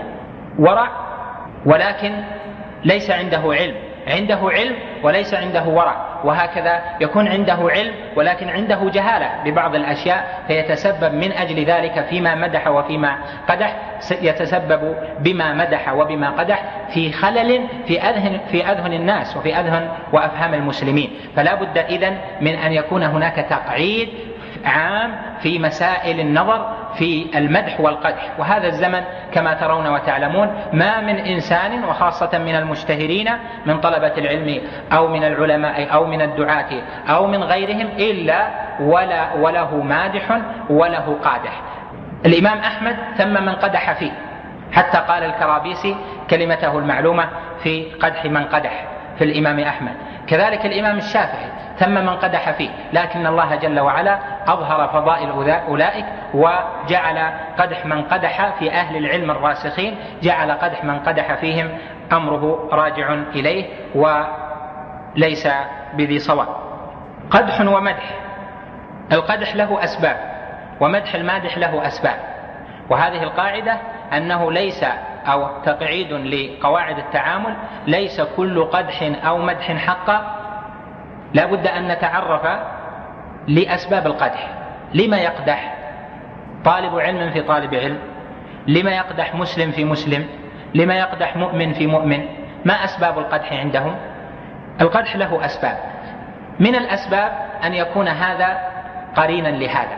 ورع ولكن ليس عنده علم، عنده علم وليس عنده ورع، وهكذا يكون عنده علم ولكن عنده جهالة ببعض الأشياء، فيتسبب من أجل ذلك فيما مدح وفيما قدح، يتسبب بما مدح وبما قدح في خلل في أذهن, في أذهن الناس وفي أذهن وأفهام المسلمين. فلا بد إذن من أن يكون هناك تقعيد عام في مسائل النظر في المدح والقدح. وهذا الزمن كما ترون وتعلمون ما من إنسان وخاصة من المجتهدين من طلبة العلم أو من العلماء أو من الدعاة أو من غيرهم إلا ولا وله مادح وله قادح. الإمام أحمد ثم من قدح فيه، حتى قال الكرابيسي كلمته المعلومة في قدح من قدح في الإمام أحمد. كذلك الإمام الشافعي ثم من قدح فيه، لكن الله جل وعلا أظهر فضائل أولئك وجعل قدح من قدح في أهل العلم الراسخين، جعل قدح من قدح فيهم أمره راجع إليه وليس بذي صواب. قدح ومدح، القدح له أسباب ومدح المادح له أسباب، وهذه القاعدة أنه ليس أو تقعيد لقواعد التعامل: ليس كل قدح أو مدح حقا لا بد أن نتعرف لأسباب القدح. لما يقدح طالب علم في طالب علم؟ لما يقدح مسلم في مسلم؟ لما يقدح مؤمن في مؤمن؟ ما أسباب القدح عندهم؟ القدح له أسباب. من الأسباب أن يكون هذا قرينا لهذا،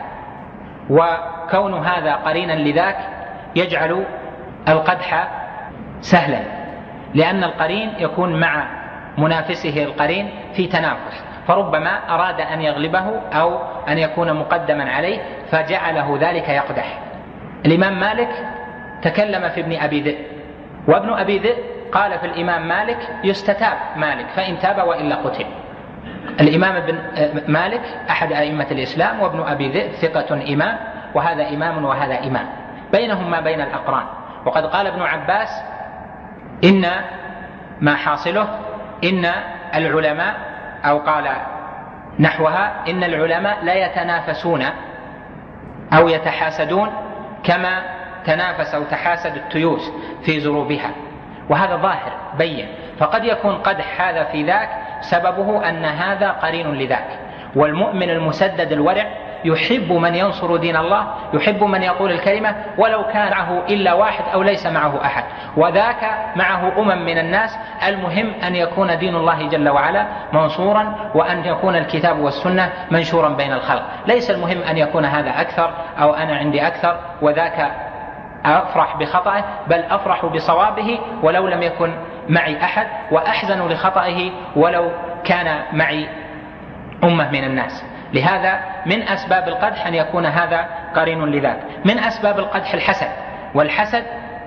وكون هذا قرينا لذاك يجعل القدح سهلا، لأن القرين يكون مع منافسه القرين في تنافس، فربما أراد أن يغلبه أو أن يكون مقدما عليه فجعله ذلك يقدح. الإمام مالك تكلم في ابن أبي ذئب، وابن أبي ذئب قال في الإمام مالك يستتاب مالك فإن تاب وإلا قتل. الإمام ابن مالك أحد أئمة الإسلام، وابن أبي ذئب ثقة إمام، وهذا إمام وهذا إمام، بينهم ما بين الأقران. وقد قال ابن عباس إن ما حاصله إن العلماء، أو قال نحوها، إن العلماء لا يتنافسون أو يتحاسدون كما تنافس أو تحاسد التيوس في زروبها، وهذا ظاهر بين. فقد يكون قدح هذا في ذاك سببه أن هذا قرين لذاك. والمؤمن المسدد الورع يحب من ينصر دين الله، يحب من يقول الكلمة ولو كان معه إلا واحد أو ليس معه أحد، وذاك معه أمم من الناس. المهم أن يكون دين الله جل وعلا منصورا، وأن يكون الكتاب والسنة منشورا بين الخلق. ليس المهم أن يكون هذا أكثر أو أنا عندي أكثر وذاك أفرح بخطأه، بل أفرح بصوابه ولو لم يكن معي أحد، وأحزن لخطئه ولو كان معي أمة من الناس. لهذا من أسباب القدح أن يكون هذا قرين لذاك. من أسباب القدح الحسد، والحسد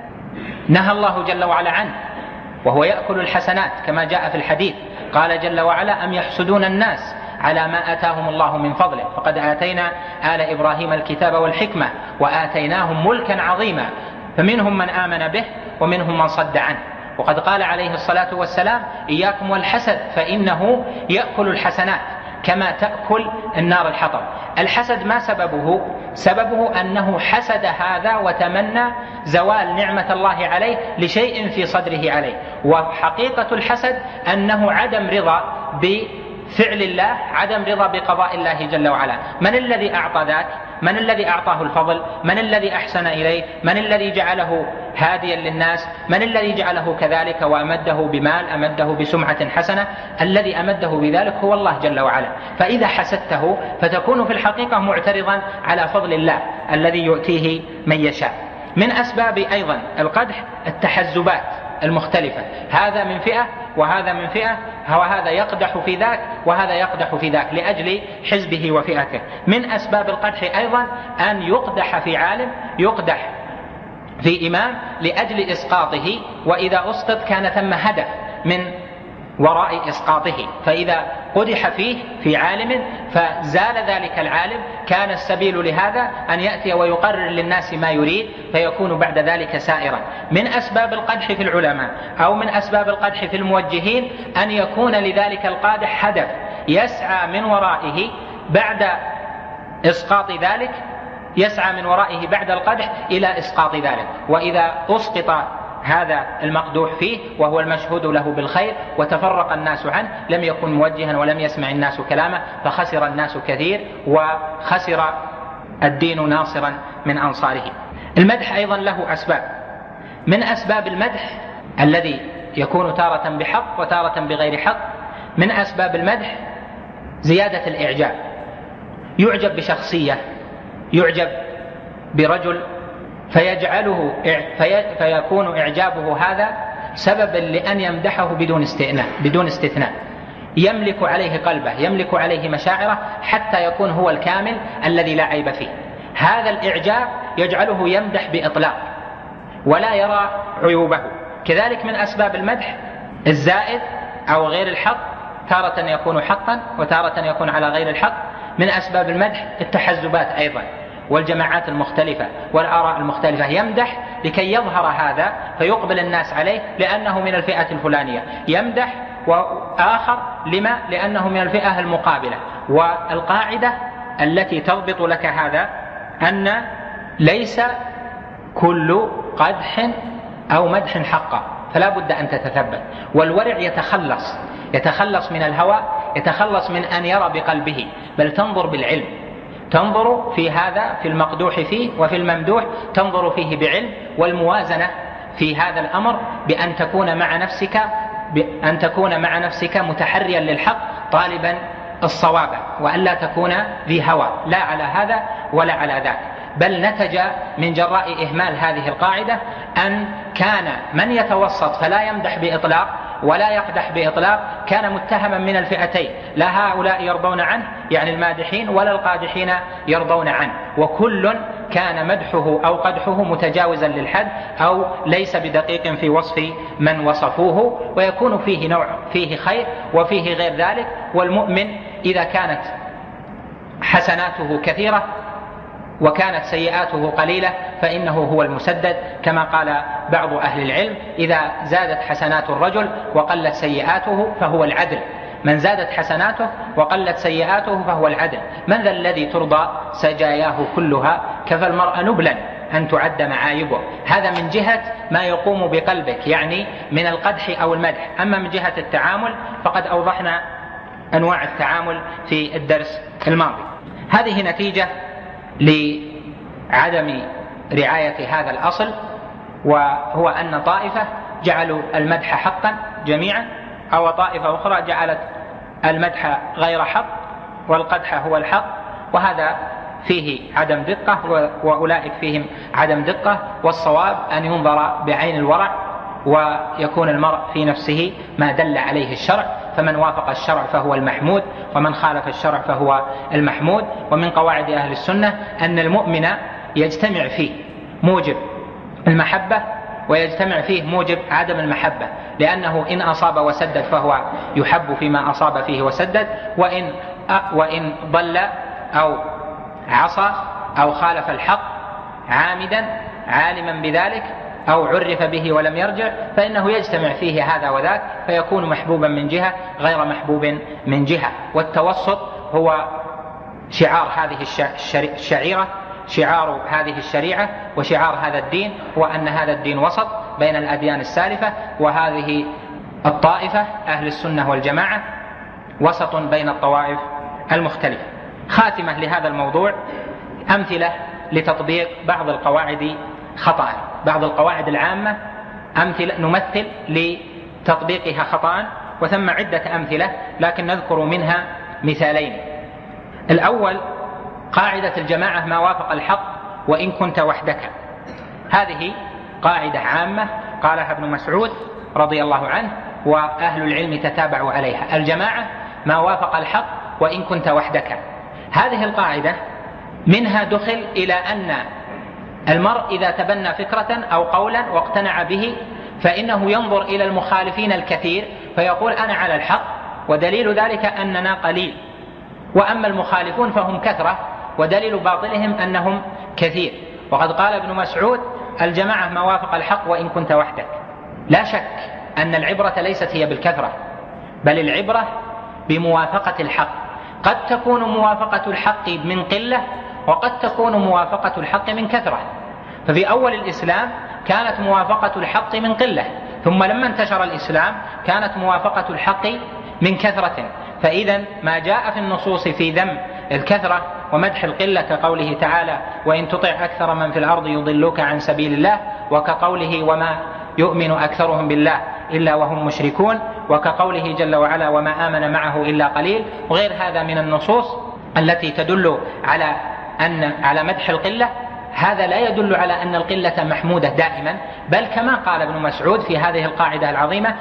نهى الله جل وعلا عنه، وهو يأكل الحسنات كما جاء في الحديث. قال جل وعلا أم يحسدون الناس على ما آتاهم الله من فضله فقد آتينا آل إبراهيم الكتاب والحكمة وآتيناهم ملكا عظيما فمنهم من آمن به ومنهم من صد عنه. وقد قال عليه الصلاة والسلام إياكم والحسد فإنه يأكل الحسنات كما تأكل النار الحطب. الحسد ما سببه؟ سببه أنه حسد هذا وتمنى زوال نعمة الله عليه لشيء في صدره عليه. وحقيقة الحسد أنه عدم رضا بفعل الله، عدم رضا بقضاء الله جل وعلا. من الذي أعطى ذاك؟ من الذي أعطاه الفضل؟ من الذي أحسن إليه؟ من الذي جعله هاديا للناس؟ من الذي جعله كذلك وأمده بمال، أمده بسمعة حسنة؟ الذي أمده بذلك هو الله جل وعلا. فإذا حسدته فتكون في الحقيقة معترضا على فضل الله الذي يؤتيه من يشاء. من أسباب أيضا القدح التحزبات المختلفة، هذا من فئة وهذا من فئة، وهذا يقدح في ذاك وهذا يقدح في ذاك لأجل حزبه وفئته. من أسباب القدح أيضا أن يقدح في عالم، يقدح في إمام لأجل إسقاطه، وإذا أسقط كان ثم هدف من وراء إسقاطه، فإذا قدح فيه في عالم فزال ذلك العالم كان السبيل لهذا أن يأتي ويقرر للناس ما يريد فيكون بعد ذلك سائرا. من أسباب القدح في العلماء أو من أسباب القدح في الموجهين أن يكون لذلك القادح هدف يسعى من ورائه بعد إسقاط ذلك، يسعى من ورائه بعد القدح إلى إسقاط ذلك. وإذا أسقط هذا المقدوح فيه وهو المشهود له بالخير وتفرق الناس عنه لم يكن موجها ولم يسمع الناس كلامه، فخسر الناس كثير وخسر الدين ناصرا من أنصاره. المدح أيضا له أسباب. من أسباب المدح الذي يكون تارة بحق وتارة بغير حق، من أسباب المدح زيادة الإعجاب، يعجب بشخصية، يعجب برجل فيجعله في فيكون إعجابه هذا سببا لأن يمدحه بدون استئناء بدون استثناء، يملك عليه قلبه، يملك عليه مشاعره حتى يكون هو الكامل الذي لا عيب فيه. هذا الإعجاب يجعله يمدح بإطلاق ولا يرى عيوبه. كذلك من أسباب المدح الزائد أو غير الحق، تارة يكون حقا وتارة يكون على غير الحق. من أسباب المدح التحزبات أيضا والجماعات المختلفة والآراء المختلفة، يمدح لكي يظهر هذا فيقبل الناس عليه لأنه من الفئة الفلانية، يمدح وآخر لما؟ لأنه من الفئة المقابلة. والقاعدة التي تضبط لك هذا أن ليس كل قدح أو مدح حقا، فلا بد أن تتثبت. والورع يتخلص يتخلص من الهوى يتخلص من أن يرى بقلبه، بل تنظر بالعلم، تنظر في هذا في المقدوح فيه وفي الممدوح تنظر فيه بعلم، والموازنة في هذا الأمر بأن تكون مع نفسك بأن تكون مع نفسك متحريا للحق طالبا الصواب، وألا تكون ذي هوى لا على هذا ولا على ذاك. بل نتج من جراء إهمال هذه القاعدة أن كان من يتوسط فلا يمدح بإطلاق ولا يقدح بإطلاق كان متهما من الفئتين، لا هؤلاء يرضون عنه يعني المادحين ولا القادحين يرضون عنه، وكل كان مدحه أو قدحه متجاوزا للحد أو ليس بدقيق في وصف من وصفوه، ويكون فيه نوع فيه خير وفيه غير ذلك. والمؤمن إذا كانت حسناته كثيرة وكانت سيئاته قليلة فإنه هو المسدد، كما قال بعض أهل العلم: إذا زادت حسنات الرجل وقلت سيئاته فهو العدل. من زادت حسناته وقلت سيئاته فهو العدل. من ذا الذي ترضى سجاياه كلها، كفى المرء نبلا أن تعد معايبه. هذا من جهة ما يقوم بقلبك، يعني من القدح أو المدح. أما من جهة التعامل فقد أوضحنا أنواع التعامل في الدرس الماضي. هذه نتيجة لعدم رعاية هذا الأصل، وهو أن طائفة جعلوا المدح حقا جميعا، أو طائفة أخرى جعلت المدح غير حق والقدح هو الحق، وهذا فيه عدم دقة وأولئك فيهم عدم دقة. والصواب أن ينظر بعين الورع ويكون المرء في نفسه ما دل عليه الشرع، فمن وافق الشرع فهو المحمود ومن خالف الشرع فهو المحمود. ومن قواعد أهل السنة أن المؤمن يجتمع فيه موجب المحبة ويجتمع فيه موجب عدم المحبة، لأنه إن أصاب وسدد فهو يحب فيما أصاب فيه وسدد، وإن وإن ضل أو عصى أو خالف الحق عامدا عالما بذلك أو عرف به ولم يرجع فإنه يجتمع فيه هذا وذاك، فيكون محبوبا من جهة غير محبوب من جهة. والتوسط هو شعار هذه الشعيرة، شعار هذه الشريعة وشعار هذا الدين، وأن هذا الدين وسط بين الأديان السالفة، وهذه الطائفة أهل السنة والجماعة وسط بين الطوائف المختلفة. خاتمة لهذا الموضوع أمثلة لتطبيق بعض القواعد خطأ، بعض القواعد العامة أمثلة نمثل لتطبيقها خطأ، وثم عدة أمثلة لكن نذكر منها مثالين. الأول قاعدة الجماعة ما وافق الحق وإن كنت وحدك. هذه قاعدة عامة قالها ابن مسعود رضي الله عنه وأهل العلم تتابعوا عليها: الجماعة ما وافق الحق وإن كنت وحدك. هذه القاعدة منها دخل إلى أن المرء إذا تبنى فكرة أو قولا واقتنع به فإنه ينظر إلى المخالفين الكثير فيقول أنا على الحق، ودليل ذلك أننا قليل، وأما المخالفون فهم كثرة ودليل باطلهم أنهم كثير. وقد قال ابن مسعود: الجماعة ما وافق الحق وإن كنت وحدك. لا شك أن العبرة ليست هي بالكثرة، بل العبرة بموافقة الحق. قد تكون موافقة الحق من قلة وقد تكون موافقة الحق من كثرة. ففي أول الإسلام كانت موافقة الحق من قلة، ثم لما انتشر الإسلام كانت موافقة الحق من كثرة. فإذا ما جاء في النصوص في ذم الكثرة ومدح القلة كقوله تعالى: وإن تطع أكثر من في الأرض يضلوك عن سبيل الله، وكقوله: وما يؤمن أكثرهم بالله إلا وهم مشركون، وكقوله جل وعلا: وما آمن معه إلا قليل، وغير هذا من النصوص التي تدل على أن على مدح القلة. هذا لا يدل على أن القلة محمودة دائما، بل كما قال ابن مسعود في هذه القاعدة العظيمة: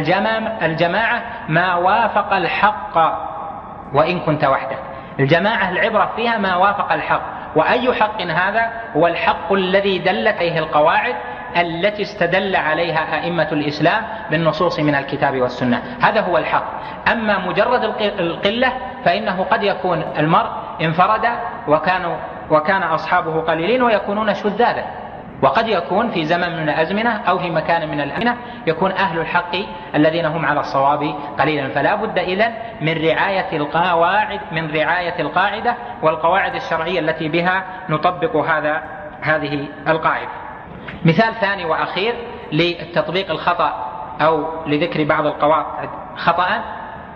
الجماعة ما وافق الحق وإن كنت وحدك. الجماعة العبرة فيها ما وافق الحق، وأي حق هذا؟ هو الحق الذي دلت عليه القواعد التي استدل عليها أئمة الإسلام بالنصوص من الكتاب والسنة. هذا هو الحق. أما مجرد القلة فإنه قد يكون المرء انفرد وكانوا وكان أصحابه قليلين ويكونون شذاذا، وقد يكون في زمن من الأزمنة أو في مكان من الأمكنة يكون أهل الحق الذين هم على الصواب قليلا. فلا بد إذن من رعاية القواعد من رعاية القاعدة والقواعد الشرعية التي بها نطبق هذا هذه القاعدة. مثال ثاني وأخير للتطبيق الخطأ أو لذكر بعض القواعد خطأ: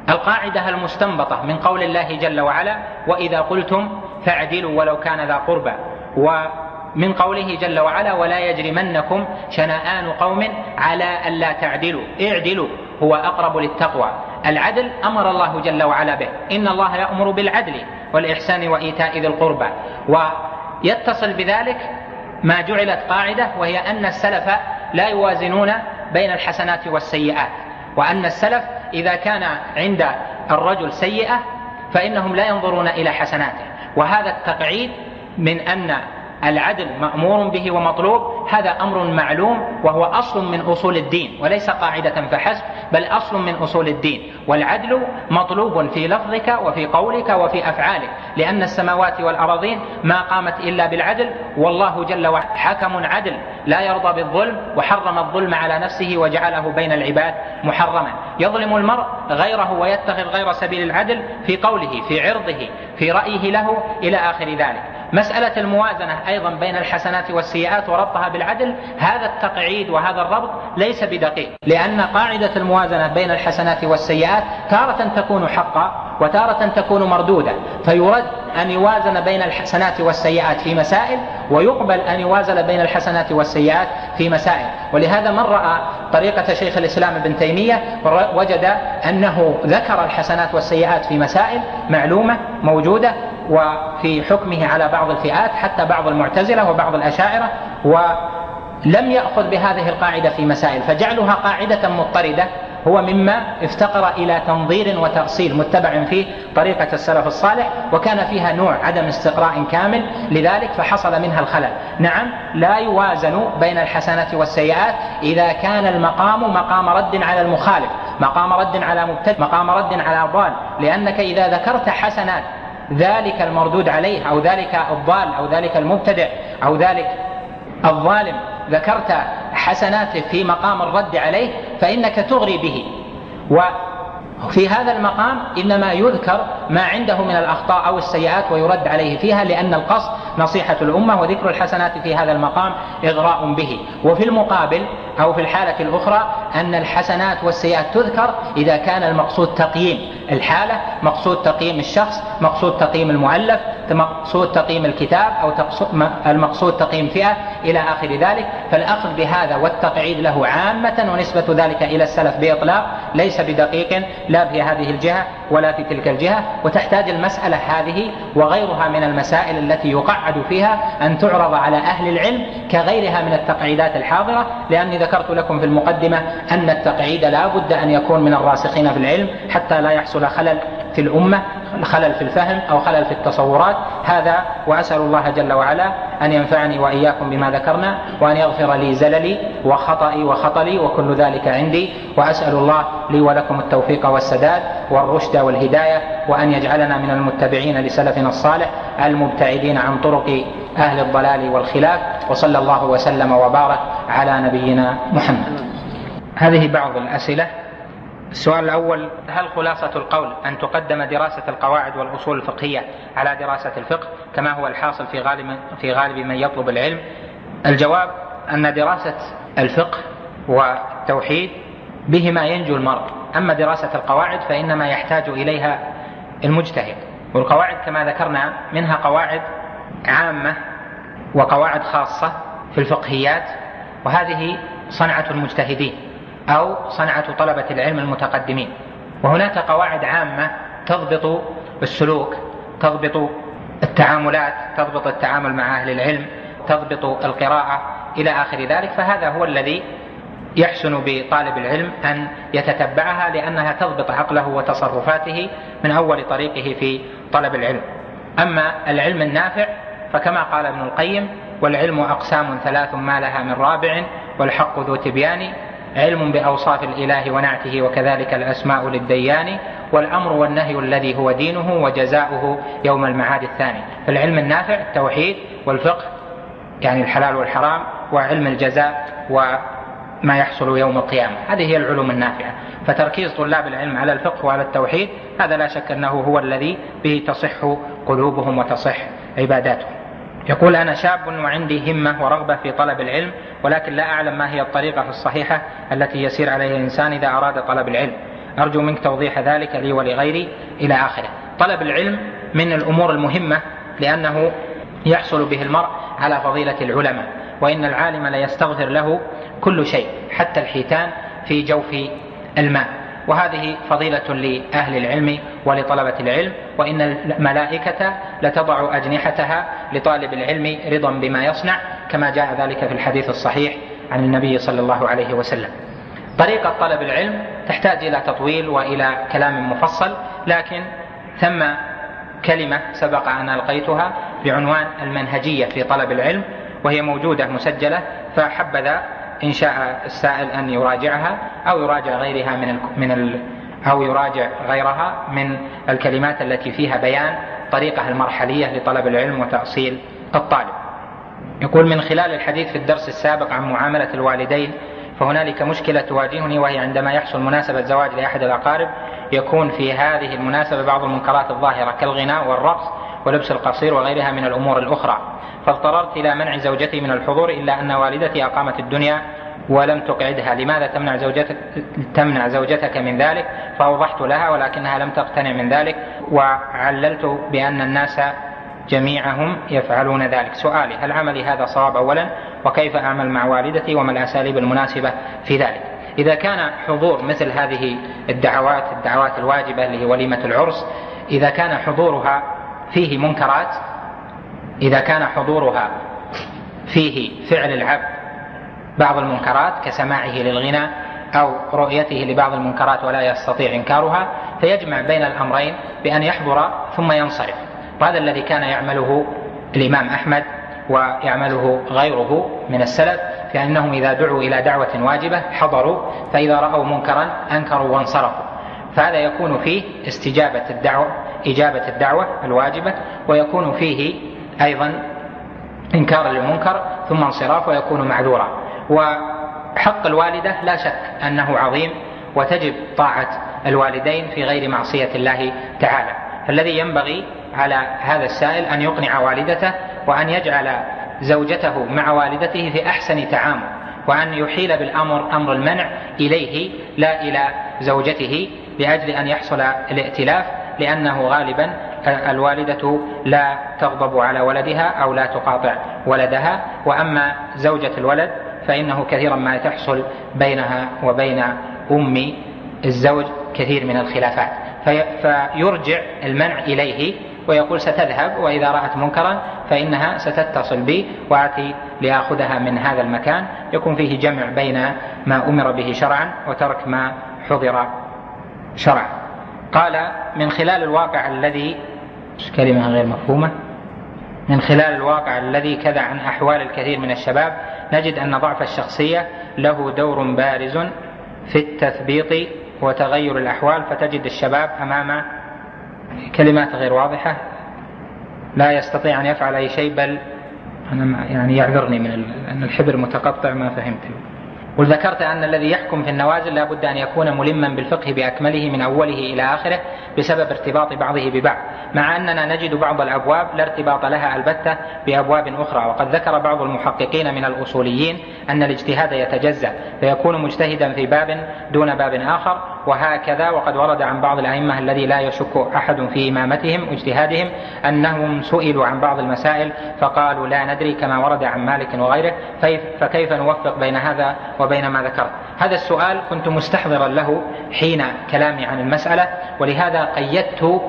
القاعدة المستنبطة من قول الله جل وعلا وإذا قلتم فاعدلوا ولو كان ذا قربى، ومن قوله جل وعلا ولا يجرمنكم شنآن قوم على ألا تعدلوا اعدلوا هو أقرب للتقوى. العدل أمر الله جل وعلا به، إن الله يأمر بالعدل والإحسان وإيتاء ذي القربى. ويتصل بذلك ما جعلت قاعدة، وهي أن السلف لا يوازنون بين الحسنات والسيئات، وأن السلف إذا كان عند الرجل سيئة فإنهم لا ينظرون إلى حسناته. وهذا التقعيد من أن العدل مأمور به ومطلوب هذا أمر معلوم، وهو أصل من أصول الدين وليس قاعدة فحسب، بل أصل من أصول الدين. والعدل مطلوب في لفظك وفي قولك وفي أفعالك، لأن السماوات والأراضين ما قامت إلا بالعدل، والله جل وعلا حكم عدل لا يرضى بالظلم، وحرم الظلم على نفسه وجعله بين العباد محرما. يظلم المرء غيره ويتخذ غير سبيل العدل في قوله في عرضه في رأيه له إلى آخر ذلك. مسألة الموازنة أيضا بين الحسنات والسيئات وربطها بالعدل، هذا التقعيد وهذا الربط ليس بدقيق، لأن قاعدة الموازنة بين الحسنات والسيئات تارة تكون حقا وتارة تكون مردودة، فيرد أن يوازن بين الحسنات والسيئات في مسائل، ويقبل أن يوازن بين الحسنات والسيئات في مسائل. ولهذا من رأى طريقة شيخ الإسلام ابن تيمية وجد أنه ذكر الحسنات والسيئات في مسائل معلومة موجودة وفي حكمه على بعض الفئات حتى بعض المعتزلة وبعض الأشاعرة، ولم يأخذ بهذه القاعدة في مسائل، فجعلها قاعدة مضطردة هو مما افتقر إلى تنظير وتأصيل متبع فيه طريقة السلف الصالح، وكان فيها نوع عدم استقراء كامل، لذلك فحصل منها الخلل. نعم لا يوازن بين الحسنات والسيئات إذا كان المقام مقام رد على المخالف، مقام رد على مبتدع، مقام رد على ضال، لأنك إذا ذكرت حسنات ذلك المردود عليه أو ذلك الضال أو ذلك المبتدع أو ذلك الظالم ذكرت حسناته في مقام الرد عليه فإنك تغري به. وفي هذا المقام إنما يذكر ما عنده من الأخطاء أو السيئات ويرد عليه فيها، لأن القصد نصيحة الأمة، وذكر الحسنات في هذا المقام إغراء به. وفي المقابل أو في الحالة الأخرى أن الحسنات والسيئات تذكر إذا كان المقصود تقييم الحالة، مقصود تقييم الشخص، مقصود تقييم المؤلف، مقصود تقييم الكتاب، أو المقصود تقييم فئة إلى آخر ذلك. فالأخذ بهذا والتقعيد له عامة ونسبة ذلك إلى السلف بإطلاق ليس بدقيق لا في هذه الجهة ولا في تلك الجهة. وتحتاج المسألة هذه وغيرها من المسائل التي يقعد فيها أن تعرض على أهل العلم كغيرها من التقعيدات الحاضرة، لأني ذكرت لكم في المقدمة أن التقعيد لا بد أن يكون من الراسخين في العلم حتى لا يحصل خلل في الأمة، خلل في الفهم أو خلل في التصورات. هذا وأسأل الله جل وعلا أن ينفعني وإياكم بما ذكرنا، وأن يغفر لي زللي وخطئي وخطلي وكل ذلك عندي. وأسأل الله لي ولكم التوفيق والسداد والرشد والهداية، وأن يجعلنا من المتبعين لسلفنا الصالح المبتعدين عن طرق أهل الضلال والخلاف. وصلى الله وسلم وبارك على نبينا محمد. هذه بعض الأسئلة. السؤال الأول: هل خلاصة القول أن تقدم دراسة القواعد والأصول الفقهية على دراسة الفقه كما هو الحاصل في غالب, في غالب من يطلب العلم؟ الجواب أن دراسة الفقه والتوحيد بهما ينجو المرء، أما دراسة القواعد فإنما يحتاج إليها المجتهد. والقواعد كما ذكرنا منها قواعد عامة وقواعد خاصة في الفقهيات، وهذه صنعة المجتهدين أو صنعة طلبة العلم المتقدمين. وهناك قواعد عامة تضبط السلوك، تضبط التعاملات، تضبط التعامل مع أهل العلم، تضبط القراءة إلى آخر ذلك، فهذا هو الذي يحسن بطالب العلم أن يتتبعها، لأنها تضبط عقله وتصرفاته من أول طريقه في طلب العلم. أما العلم النافع فكما قال ابن القيم: والعلم أقسام ثلاث ما لها من رابع، والحق ذو تبيان، علم بأوصاف الإله ونعته وكذلك الأسماء للديان، والأمر والنهي الذي هو دينه وجزاؤه يوم المعاد الثاني. فالعلم النافع التوحيد والفقه يعني الحلال والحرام، وعلم الجزاء وما يحصل يوم القيامة، هذه هي العلوم النافعة. فتركيز طلاب العلم على الفقه وعلى التوحيد هذا لا شك أنه هو الذي به تصح قلوبهم وتصح عباداتهم. يقول: أنا شاب وعندي همة ورغبة في طلب العلم، ولكن لا أعلم ما هي الطريقة الصحيحة التي يسير عليها الإنسان إذا أراد طلب العلم. أرجو منك توضيح ذلك لي ولغيري إلى آخره. طلب العلم من الأمور المهمة لأنه يحصل به المرء على فضيلة العلماء، وإن العالم لا يستغفر له كل شيء حتى الحيتان في جوف الماء، وهذه فضيلة لأهل العلم ولطلبة العلم، وإن الملائكة لتضع أجنحتها لطالب العلم رضا بما يصنع، كما جاء ذلك في الحديث الصحيح عن النبي صلى الله عليه وسلم. طريقة طلب العلم تحتاج إلى تطويل وإلى كلام مفصل، لكن ثم كلمة سبق أن ألقيتها بعنوان المنهجية في طلب العلم، وهي موجودة مسجلة، فحبذا إن شاء السائل أن يراجعها أو يراجع غيرها من ال من ال أو يراجع غيرها من الكلمات التي فيها بيان طريقة المرحلية لطلب العلم وتأصيل الطالب. يقول: من خلال الحديث في الدرس السابق عن معاملة الوالدين، فهنالك مشكلة تواجهني، وهي عندما يحصل مناسبة زواج لأحد الأقارب يكون في هذه المناسبة بعض المنكرات الظاهرة كالغناء والرقص ولبس القصير وغيرها من الأمور الأخرى، فاضطررت إلى منع زوجتي من الحضور، إلا أن والدتي أقامت الدنيا ولم تقعدها. لماذا تمنع زوجتك, تمنع زوجتك من ذلك؟ فأوضحت لها ولكنها لم تقتنع من ذلك، وعللت بأن الناس جميعهم يفعلون ذلك. سؤالي: هل عملي هذا صواب أولا؟ وكيف أعمل مع والدتي؟ وما الأساليب المناسبة في ذلك؟ إذا كان حضور مثل هذه الدعوات الدعوات الواجبة اللي هي وليمة العرس، إذا كان حضورها فيه منكرات، إذا كان حضورها فيه فعل العبد بعض المنكرات كسماعه للغناء أو رؤيته لبعض المنكرات ولا يستطيع إنكارها، فيجمع بين الأمرين بأن يحضر ثم ينصرف. وهذا الذي كان يعمله الإمام أحمد ويعمله غيره من السلف، فإنهم إذا دعوا إلى دعوة واجبة حضروا، فإذا رأوا منكرا أنكروا وانصرفوا. فهذا يكون فيه استجابة الدعوة إجابة الدعوة الواجبة، ويكون فيه أيضا إنكار للمنكر ثم انصراف، ويكون معذورا. وحق الوالدة لا شك أنه عظيم، وتجب طاعة الوالدين في غير معصية الله تعالى. فالذي ينبغي على هذا السائل أن يقنع والدته، وأن يجعل زوجته مع والدته في أحسن تعامل، وأن يحيل بالأمر أمر المنع إليه لا إلى زوجته، لأجل أن يحصل الائتلاف، لأنه غالبا الوالدة لا تغضب على ولدها أو لا تقاطع ولدها، وأما زوجة الولد فإنه كثيرا ما تحصل بينها وبين أم الزوج كثير من الخلافات، فيرجع المنع إليه ويقول ستذهب، وإذا رأت منكرا فإنها ستتصل بي وآتي لأخذها من هذا المكان. يكون فيه جمع بين ما أمر به شرعا وترك ما حضر شرعا. قال: من خلال الواقع الذي كلمة غير مفهومة من خلال الواقع الذي كذا عن أحوال الكثير من الشباب، نجد أن ضعف الشخصية له دور بارز في التثبيط وتغير الأحوال، فتجد الشباب أمام كلمات غير واضحة لا يستطيع أن يفعل أي شيء، بل أنا يعني يعذرني من أن الحبر متقطع ما فهمته. وذكرت أن الذي يحكم في النوازل لا بد أن يكون ملما بالفقه بأكمله من أوله إلى آخره بسبب ارتباط بعضه ببعض، مع أننا نجد بعض الأبواب لا ارتباط لها البتة بأبواب أخرى. وقد ذكر بعض المحققين من الأصوليين أن الاجتهاد يتجزأ، فيكون مجتهدا في باب دون باب آخر، وهكذا. وقد ورد عن بعض الأئمة الذي لا يشك أحد في إمامتهم واجتهادهم أنهم سئلوا عن بعض المسائل فقالوا لا ندري، كما ورد عن مالك وغيره، فكيف نوفق بين هذا وبين ما ذكرت؟ هذا السؤال كنت مستحضرا له حين كلامي عن المسألة، ولهذا قيدت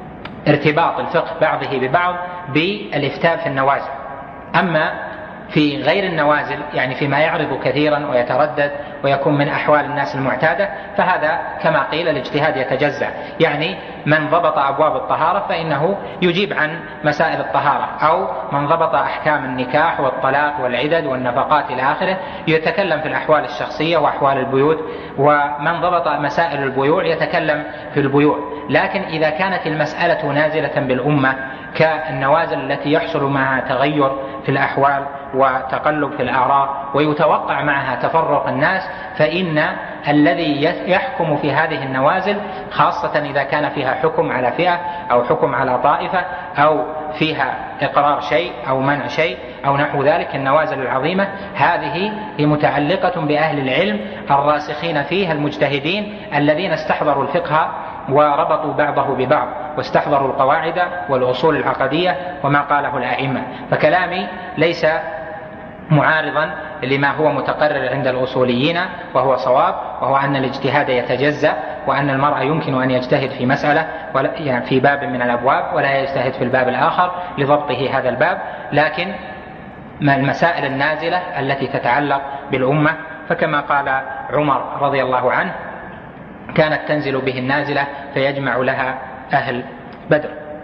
ارتباط الفقه بعضه ببعض بالإفتاء في النوازل. أما في غير النوازل، يعني فيما يعرض كثيرا ويتردد ويكون من أحوال الناس المعتادة، فهذا كما قيل الاجتهاد يتجزأ. يعني من ضبط أبواب الطهارة فإنه يجيب عن مسائل الطهارة، أو من ضبط أحكام النكاح والطلاق والعدد والنفقات إلى آخره يتكلم في الأحوال الشخصية وأحوال البيوت، ومن ضبط مسائل البيوع يتكلم في البيوع. لكن إذا كانت المسألة نازلة بالأمة كالنوازل التي يحصل معها تغير في الأحوال وتقلب في الآراء ويتوقع معها تفرق الناس، فإن الذي يحكم في هذه النوازل، خاصة إذا كان فيها حكم على فئة أو حكم على طائفة أو فيها إقرار شيء أو منع شيء أو نحو ذلك. النوازل العظيمة هذه هي متعلقة بأهل العلم الراسخين فيه المجتهدين الذين استحضروا الفقه وربطوا بعضه ببعض واستحضروا القواعد والأصول العقدية وما قاله الأئمة. فكلامي ليس معارضا لما هو متقرر عند الأصوليين وهو صواب، وهو أن الاجتهاد يتجزأ، وأن المرء يمكن أن يجتهد في مسألة يعني في باب من الأبواب ولا يجتهد في الباب الآخر لضبطه هذا الباب. لكن المسائل النازلة التي تتعلق بالأمة فكما قال عمر رضي الله عنه كانت تنزل به النازلة فيجمع لها أهل بدر.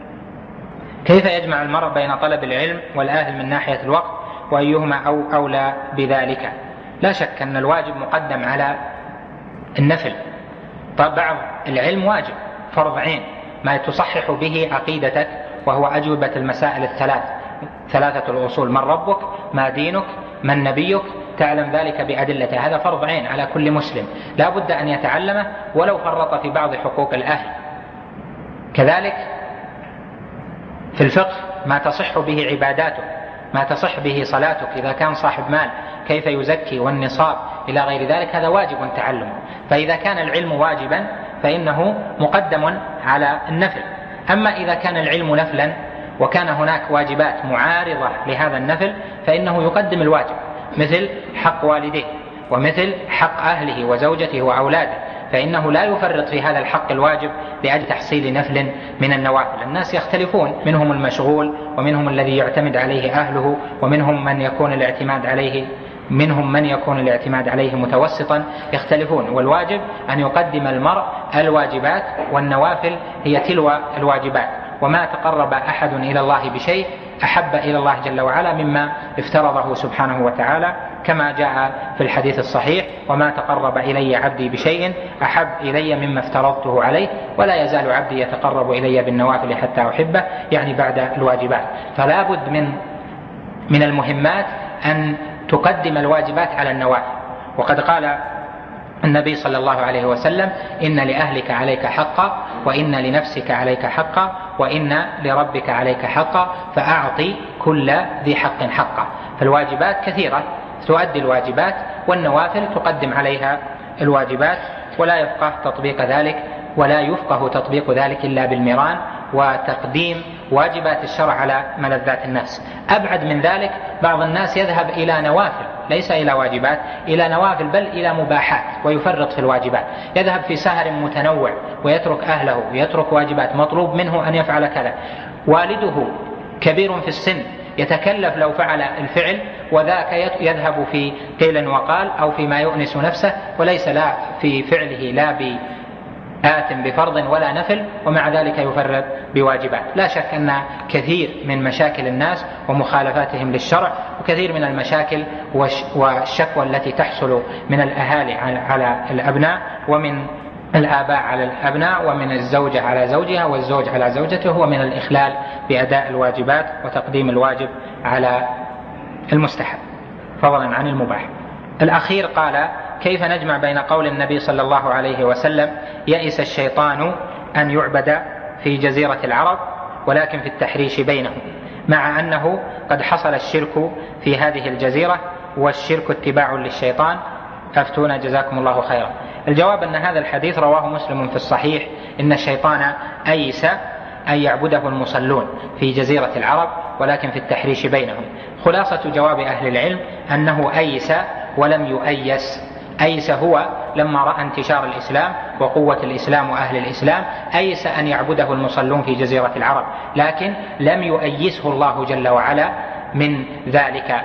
كيف يجمع المرء بين طلب العلم والأهل من ناحية الوقت، وأيهما أو أولى بذلك؟ لا شك أن الواجب مقدم على النفل. بعض العلم واجب فرض عين ما تصحح به عقيدتك، وهو أجوبة المسائل الثلاث ثلاثة الأصول: من ربك، ما دينك، من نبيك، تعلم ذلك بأدلته. هذا فرض عين على كل مسلم لا بد أن يتعلمه ولو فرط في بعض حقوق الأهل. كذلك في الفقه ما تصح به عباداته، ما تصح به صلاتك، إذا كان صاحب مال كيف يزكي والنصاب إلى غير ذلك، هذا واجب تعلمه. فإذا كان العلم واجبا فإنه مقدم على النفل. أما إذا كان العلم نفلا وكان هناك واجبات معارضة لهذا النفل فإنه يقدم الواجب، مثل حق والديه ومثل حق أهله وزوجته وأولاده، فإنه لا يفرط في هذا الحق الواجب لأجل تحصيل نفل من النوافل. الناس يختلفون، منهم المشغول ومنهم الذي يعتمد عليه أهله ومنهم من يكون الاعتماد عليه منهم من يكون الاعتماد عليه متوسطا، يختلفون. والواجب أن يقدم المرء الواجبات، والنوافل هي تلو الواجبات. وما تقرب أحد إلى الله بشيء أحب إلى الله جل وعلا مما افترضه سبحانه وتعالى، كما جاء في الحديث الصحيح: وما تقرب إلي عبدي بشيء أحب إلي مما افترضته عليه، ولا يزال عبدي يتقرب إلي بالنوافل حتى أحبه، يعني بعد الواجبات. فلا بد من من المهمات أن تقدم الواجبات على النوافل. وقد قال النبي صلى الله عليه وسلم: إن لأهلك عليك حقا، وإن لنفسك عليك حقا، وإن لربك عليك حقا، فأعطي كل ذي حق حقا. فالواجبات كثيرة تؤدي الواجبات، والنوافل تقدم عليها الواجبات، ولا يفقه تطبيق ذلك ولا يفقه تطبيق ذلك إلا بالمران وتقديم واجبات الشرع على ملذات النفس. أبعد من ذلك بعض الناس يذهب إلى نوافل ليس إلى واجبات، إلى نوافل بل إلى مباحات ويفرط في الواجبات. يذهب في سهر متنوع ويترك أهله ويترك واجبات، مطلوب منه أن يفعل كذا. والده كبير في السن يتكلف لو فعل الفعل، وذاك يذهب في قيل وقال أو فيما يؤنس نفسه، وليس لا في فعله لا بآثم بفرض ولا نفل، ومع ذلك يفرط بواجبات. لا شك أن كثير من مشاكل الناس ومخالفاتهم للشرع، وكثير من المشاكل والشكوى التي تحصل من الأهالي على الأبناء، ومن الآباء على الأبناء، ومن الزوجة على زوجها والزوج على زوجته، هو من الإخلال بأداء الواجبات وتقديم الواجب على المستحب فضلا عن المباح. الأخير قال: كيف نجمع بين قول النبي صلى الله عليه وسلم: يئس الشيطان أن يعبد في جزيرة العرب ولكن في التحريش بينهم، مع أنه قد حصل الشرك في هذه الجزيرة والشرك اتباع للشيطان؟ أفتونا جزاكم الله خيرا. الجواب أن هذا الحديث رواه مسلم في الصحيح: إن الشيطان أيس أن يعبده المصلون في جزيرة العرب ولكن في التحريش بينهم. خلاصة جواب أهل العلم أنه أيس ولم يؤيس. أيس هو لما رأى انتشار الإسلام وقوة الإسلام وأهل الإسلام، أيس أن يعبده المصلون في جزيرة العرب، لكن لم يؤيسه الله جل وعلا من ذلك،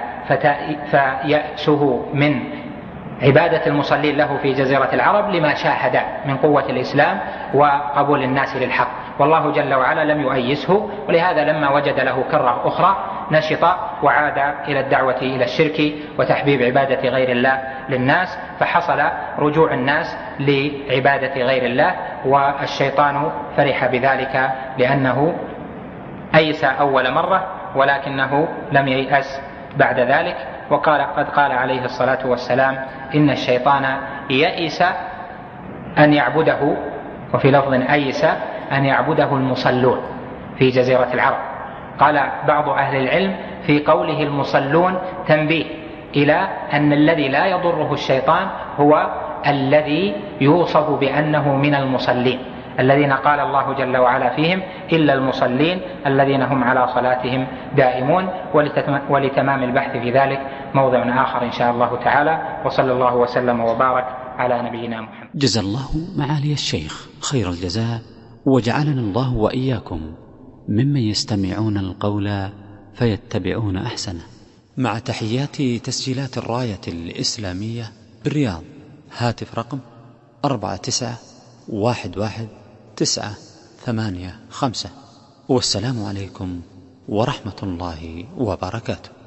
فيأسه من عبادة المصلين له في جزيرة العرب لما شاهد من قوة الإسلام وقبول الناس للحق، والله جل وعلا لم يؤيسه. ولهذا لما وجد له كرة أخرى نشط وعاد إلى الدعوة إلى الشرك وتحبيب عبادة غير الله للناس، فحصل رجوع الناس لعبادة غير الله، والشيطان فرح بذلك لأنه أيس أول مرة ولكنه لم ييأس بعد ذلك. وقال قد قال عليه الصلاة والسلام: إن الشيطان يئس أن يعبده، وفي لفظ أيس أن يعبده المصلون في جزيرة العرب. قال بعض أهل العلم في قوله المصلون تنبيه إلى أن الذي لا يضره الشيطان هو الذي يوصف بأنه من المصلين، الذين قال الله جل وعلا فيهم إلا المصلين الذين هم على صلاتهم دائمون. ولتمام البحث في ذلك موضع آخر إن شاء الله تعالى. وصلى الله وسلم وبارك على نبينا محمد. جزى الله معالي الشيخ خير الجزاء، وجعلنا الله وإياكم ممن يستمعون القول فيتبعون أحسنه. مع تحيات تسجيلات الراية الإسلامية بالرياض، هاتف رقم أربعة تسعة واحد واحد تسعة ثمانية خمسة. والسلام عليكم ورحمة الله وبركاته.